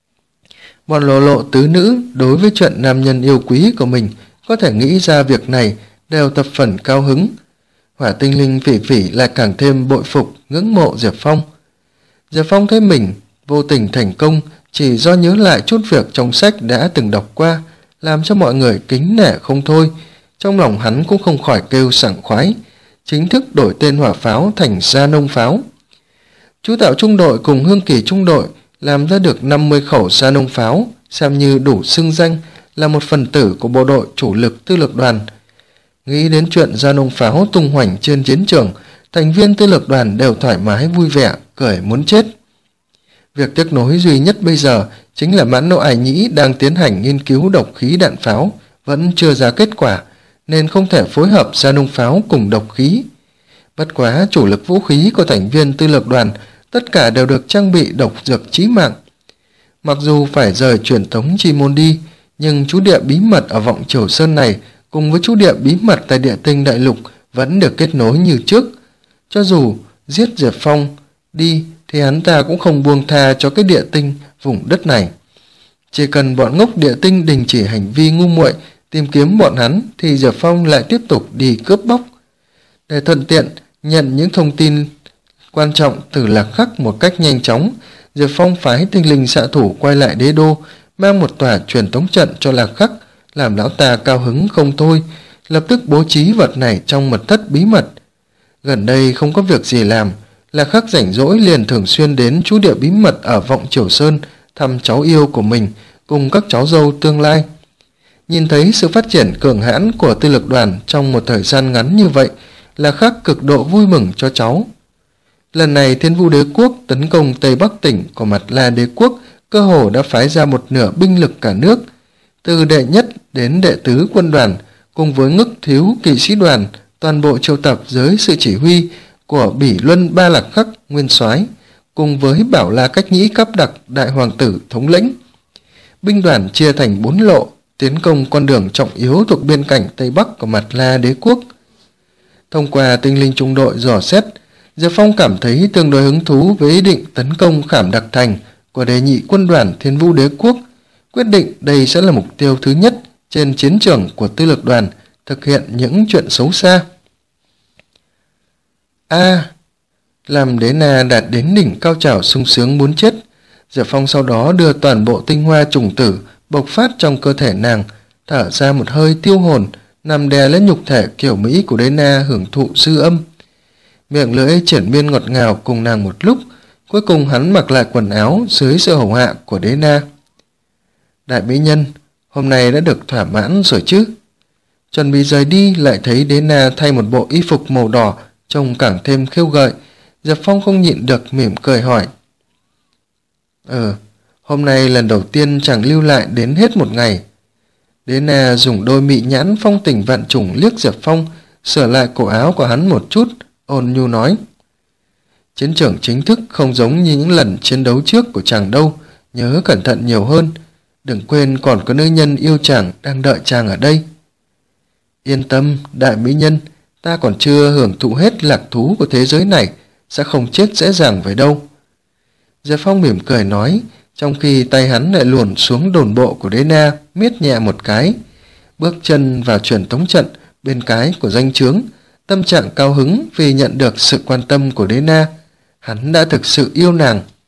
Bọn lộ lộ tứ nữ đối với chuyện nam nhân yêu quý của mình có thể nghĩ ra việc này đều thập phần cao hứng. Hỏa tinh linh Phỉ Phỉ lại càng thêm bội phục, ngưỡng mộ Diệp Phong. Diệp Phong thấy mình vô tình thành công chỉ do nhớ lại chút việc trong sách đã từng đọc qua, làm cho mọi người kính nể không thôi. Trong lòng hắn cũng không khỏi kêu sảng khoái, chính thức đổi tên hỏa pháo thành Gia Nông pháo. Chú tạo trung đội cùng Hương Kỳ trung đội làm ra được năm mươi khẩu Gia Nông pháo, xem như đủ xưng danh là một phần tử của bộ đội chủ lực tư lược đoàn. Nghĩ đến chuyện Gia Nông pháo tung hoành trên chiến trường, thành viên tư lược đoàn đều thoải mái vui vẻ, cười muốn chết. Việc tiếc nối duy nhất bây giờ chính là Mã Nô Ai Nhĩ đang tiến hành nghiên cứu độc khí đạn pháo, vẫn chưa ra kết quả, nên không thể phối hợp Gia Nông pháo cùng độc khí. Bất quá chủ lực vũ khí của thành viên tư lược đoàn tất cả đều được trang bị độc dược chí mạng. Mặc dù phải rời truyền thống chi môn đi, nhưng chú địa bí mật ở Vọng Triều Sơn này cùng với chú địa bí mật tại địa tinh đại lục vẫn được kết nối như trước. Cho dù giết Diệp Phong đi thì hắn ta cũng không buông tha cho cái địa tinh vùng đất này. Chỉ cần bọn ngốc địa tinh đình chỉ hành vi ngu muội tìm kiếm bọn hắn thì Diệp Phong lại tiếp tục đi cướp bóc. Để thuận tiện nhận những thông tin quan trọng từ Lạc Khắc một cách nhanh chóng, Diệp Phong phái tinh linh xạ thủ quay lại đế đô, mang một tòa truyền tống trận cho Lạc Khắc, làm lão ta cao hứng không thôi, lập tức bố trí vật này trong mật thất bí mật. Gần đây không có việc gì làm, Lạc Khắc rảnh rỗi liền thường xuyên đến trú địa bí mật ở Vọng Triều Sơn thăm cháu yêu của mình cùng các cháu dâu tương lai. Nhìn thấy sự phát triển cường hãn của tư lực đoàn trong một thời gian ngắn như vậy, Lạc Khắc cực độ vui mừng cho cháu. Lần này Thiên Vũ Đế quốc tấn công Tây Bắc tỉnh của Mặt La Đế quốc, cơ hồ đã phái ra một nửa binh lực cả nước, từ đệ nhất đến đệ tứ quân đoàn cùng với ngức thiếu kỵ sĩ đoàn, toàn bộ triệu tập dưới sự chỉ huy của Bỉ Luân Ba Lạc Khắc nguyên soái cùng với Bảo La Cách Nhĩ Cáp Đặc đại hoàng tử thống lĩnh. Binh đoàn chia thành bốn lộ, tiến công con đường trọng yếu thuộc biên cảnh Tây Bắc của Mạt La đế quốc. Thông qua tinh linh trung đội dò xét, Diệp Phong cảm thấy tương đối hứng thú với ý định tấn công Khảm Đặc Thành của đề nhị quân đoàn Thiên Vũ đế quốc, quyết định đây sẽ là mục tiêu thứ nhất trên chiến trường của tư lược đoàn thực hiện những chuyện xấu xa. A. À, làm Đế Na đạt đến đỉnh cao trào sung sướng muốn chết, Diệp Phong sau đó đưa toàn bộ tinh hoa trùng tử bộc phát trong cơ thể nàng, thở ra một hơi tiêu hồn, nằm đè lên nhục thể kiểu Mỹ của Đế Na hưởng thụ dư âm. Miệng lưỡi triển miên ngọt ngào cùng nàng một lúc, cuối cùng hắn mặc lại quần áo dưới sự hầu hạ của Đế Na. Đại mỹ nhân, hôm nay đã được thỏa mãn rồi chứ? Chuẩn bị rời đi lại thấy Đế Na thay một bộ y phục màu đỏ trông càng thêm khiêu gợi. Diệp Phong không nhịn được mỉm cười hỏi. Ừ, hôm nay lần đầu tiên chàng lưu lại đến hết một ngày. Đế Na dùng đôi mị nhãn phong tình vạn trùng liếc Diệp Phong, sửa lại cổ áo của hắn một chút, ôn nhu nói. Chiến trường chính thức không giống như những lần chiến đấu trước của chàng đâu, nhớ cẩn thận nhiều hơn. Đừng quên còn có nữ nhân yêu chàng đang đợi chàng ở đây. Yên tâm, đại mỹ nhân, ta còn chưa hưởng thụ hết lạc thú của thế giới này, sẽ không chết dễ dàng vậy đâu. Diệp Phong mỉm cười nói, trong khi tay hắn lại luồn xuống đồn bộ của Đế Na, miết nhẹ một cái, bước chân vào truyền tống trận bên cái của danh chướng, tâm trạng cao hứng vì nhận được sự quan tâm của Đế Na. Hắn đã thực sự yêu nàng.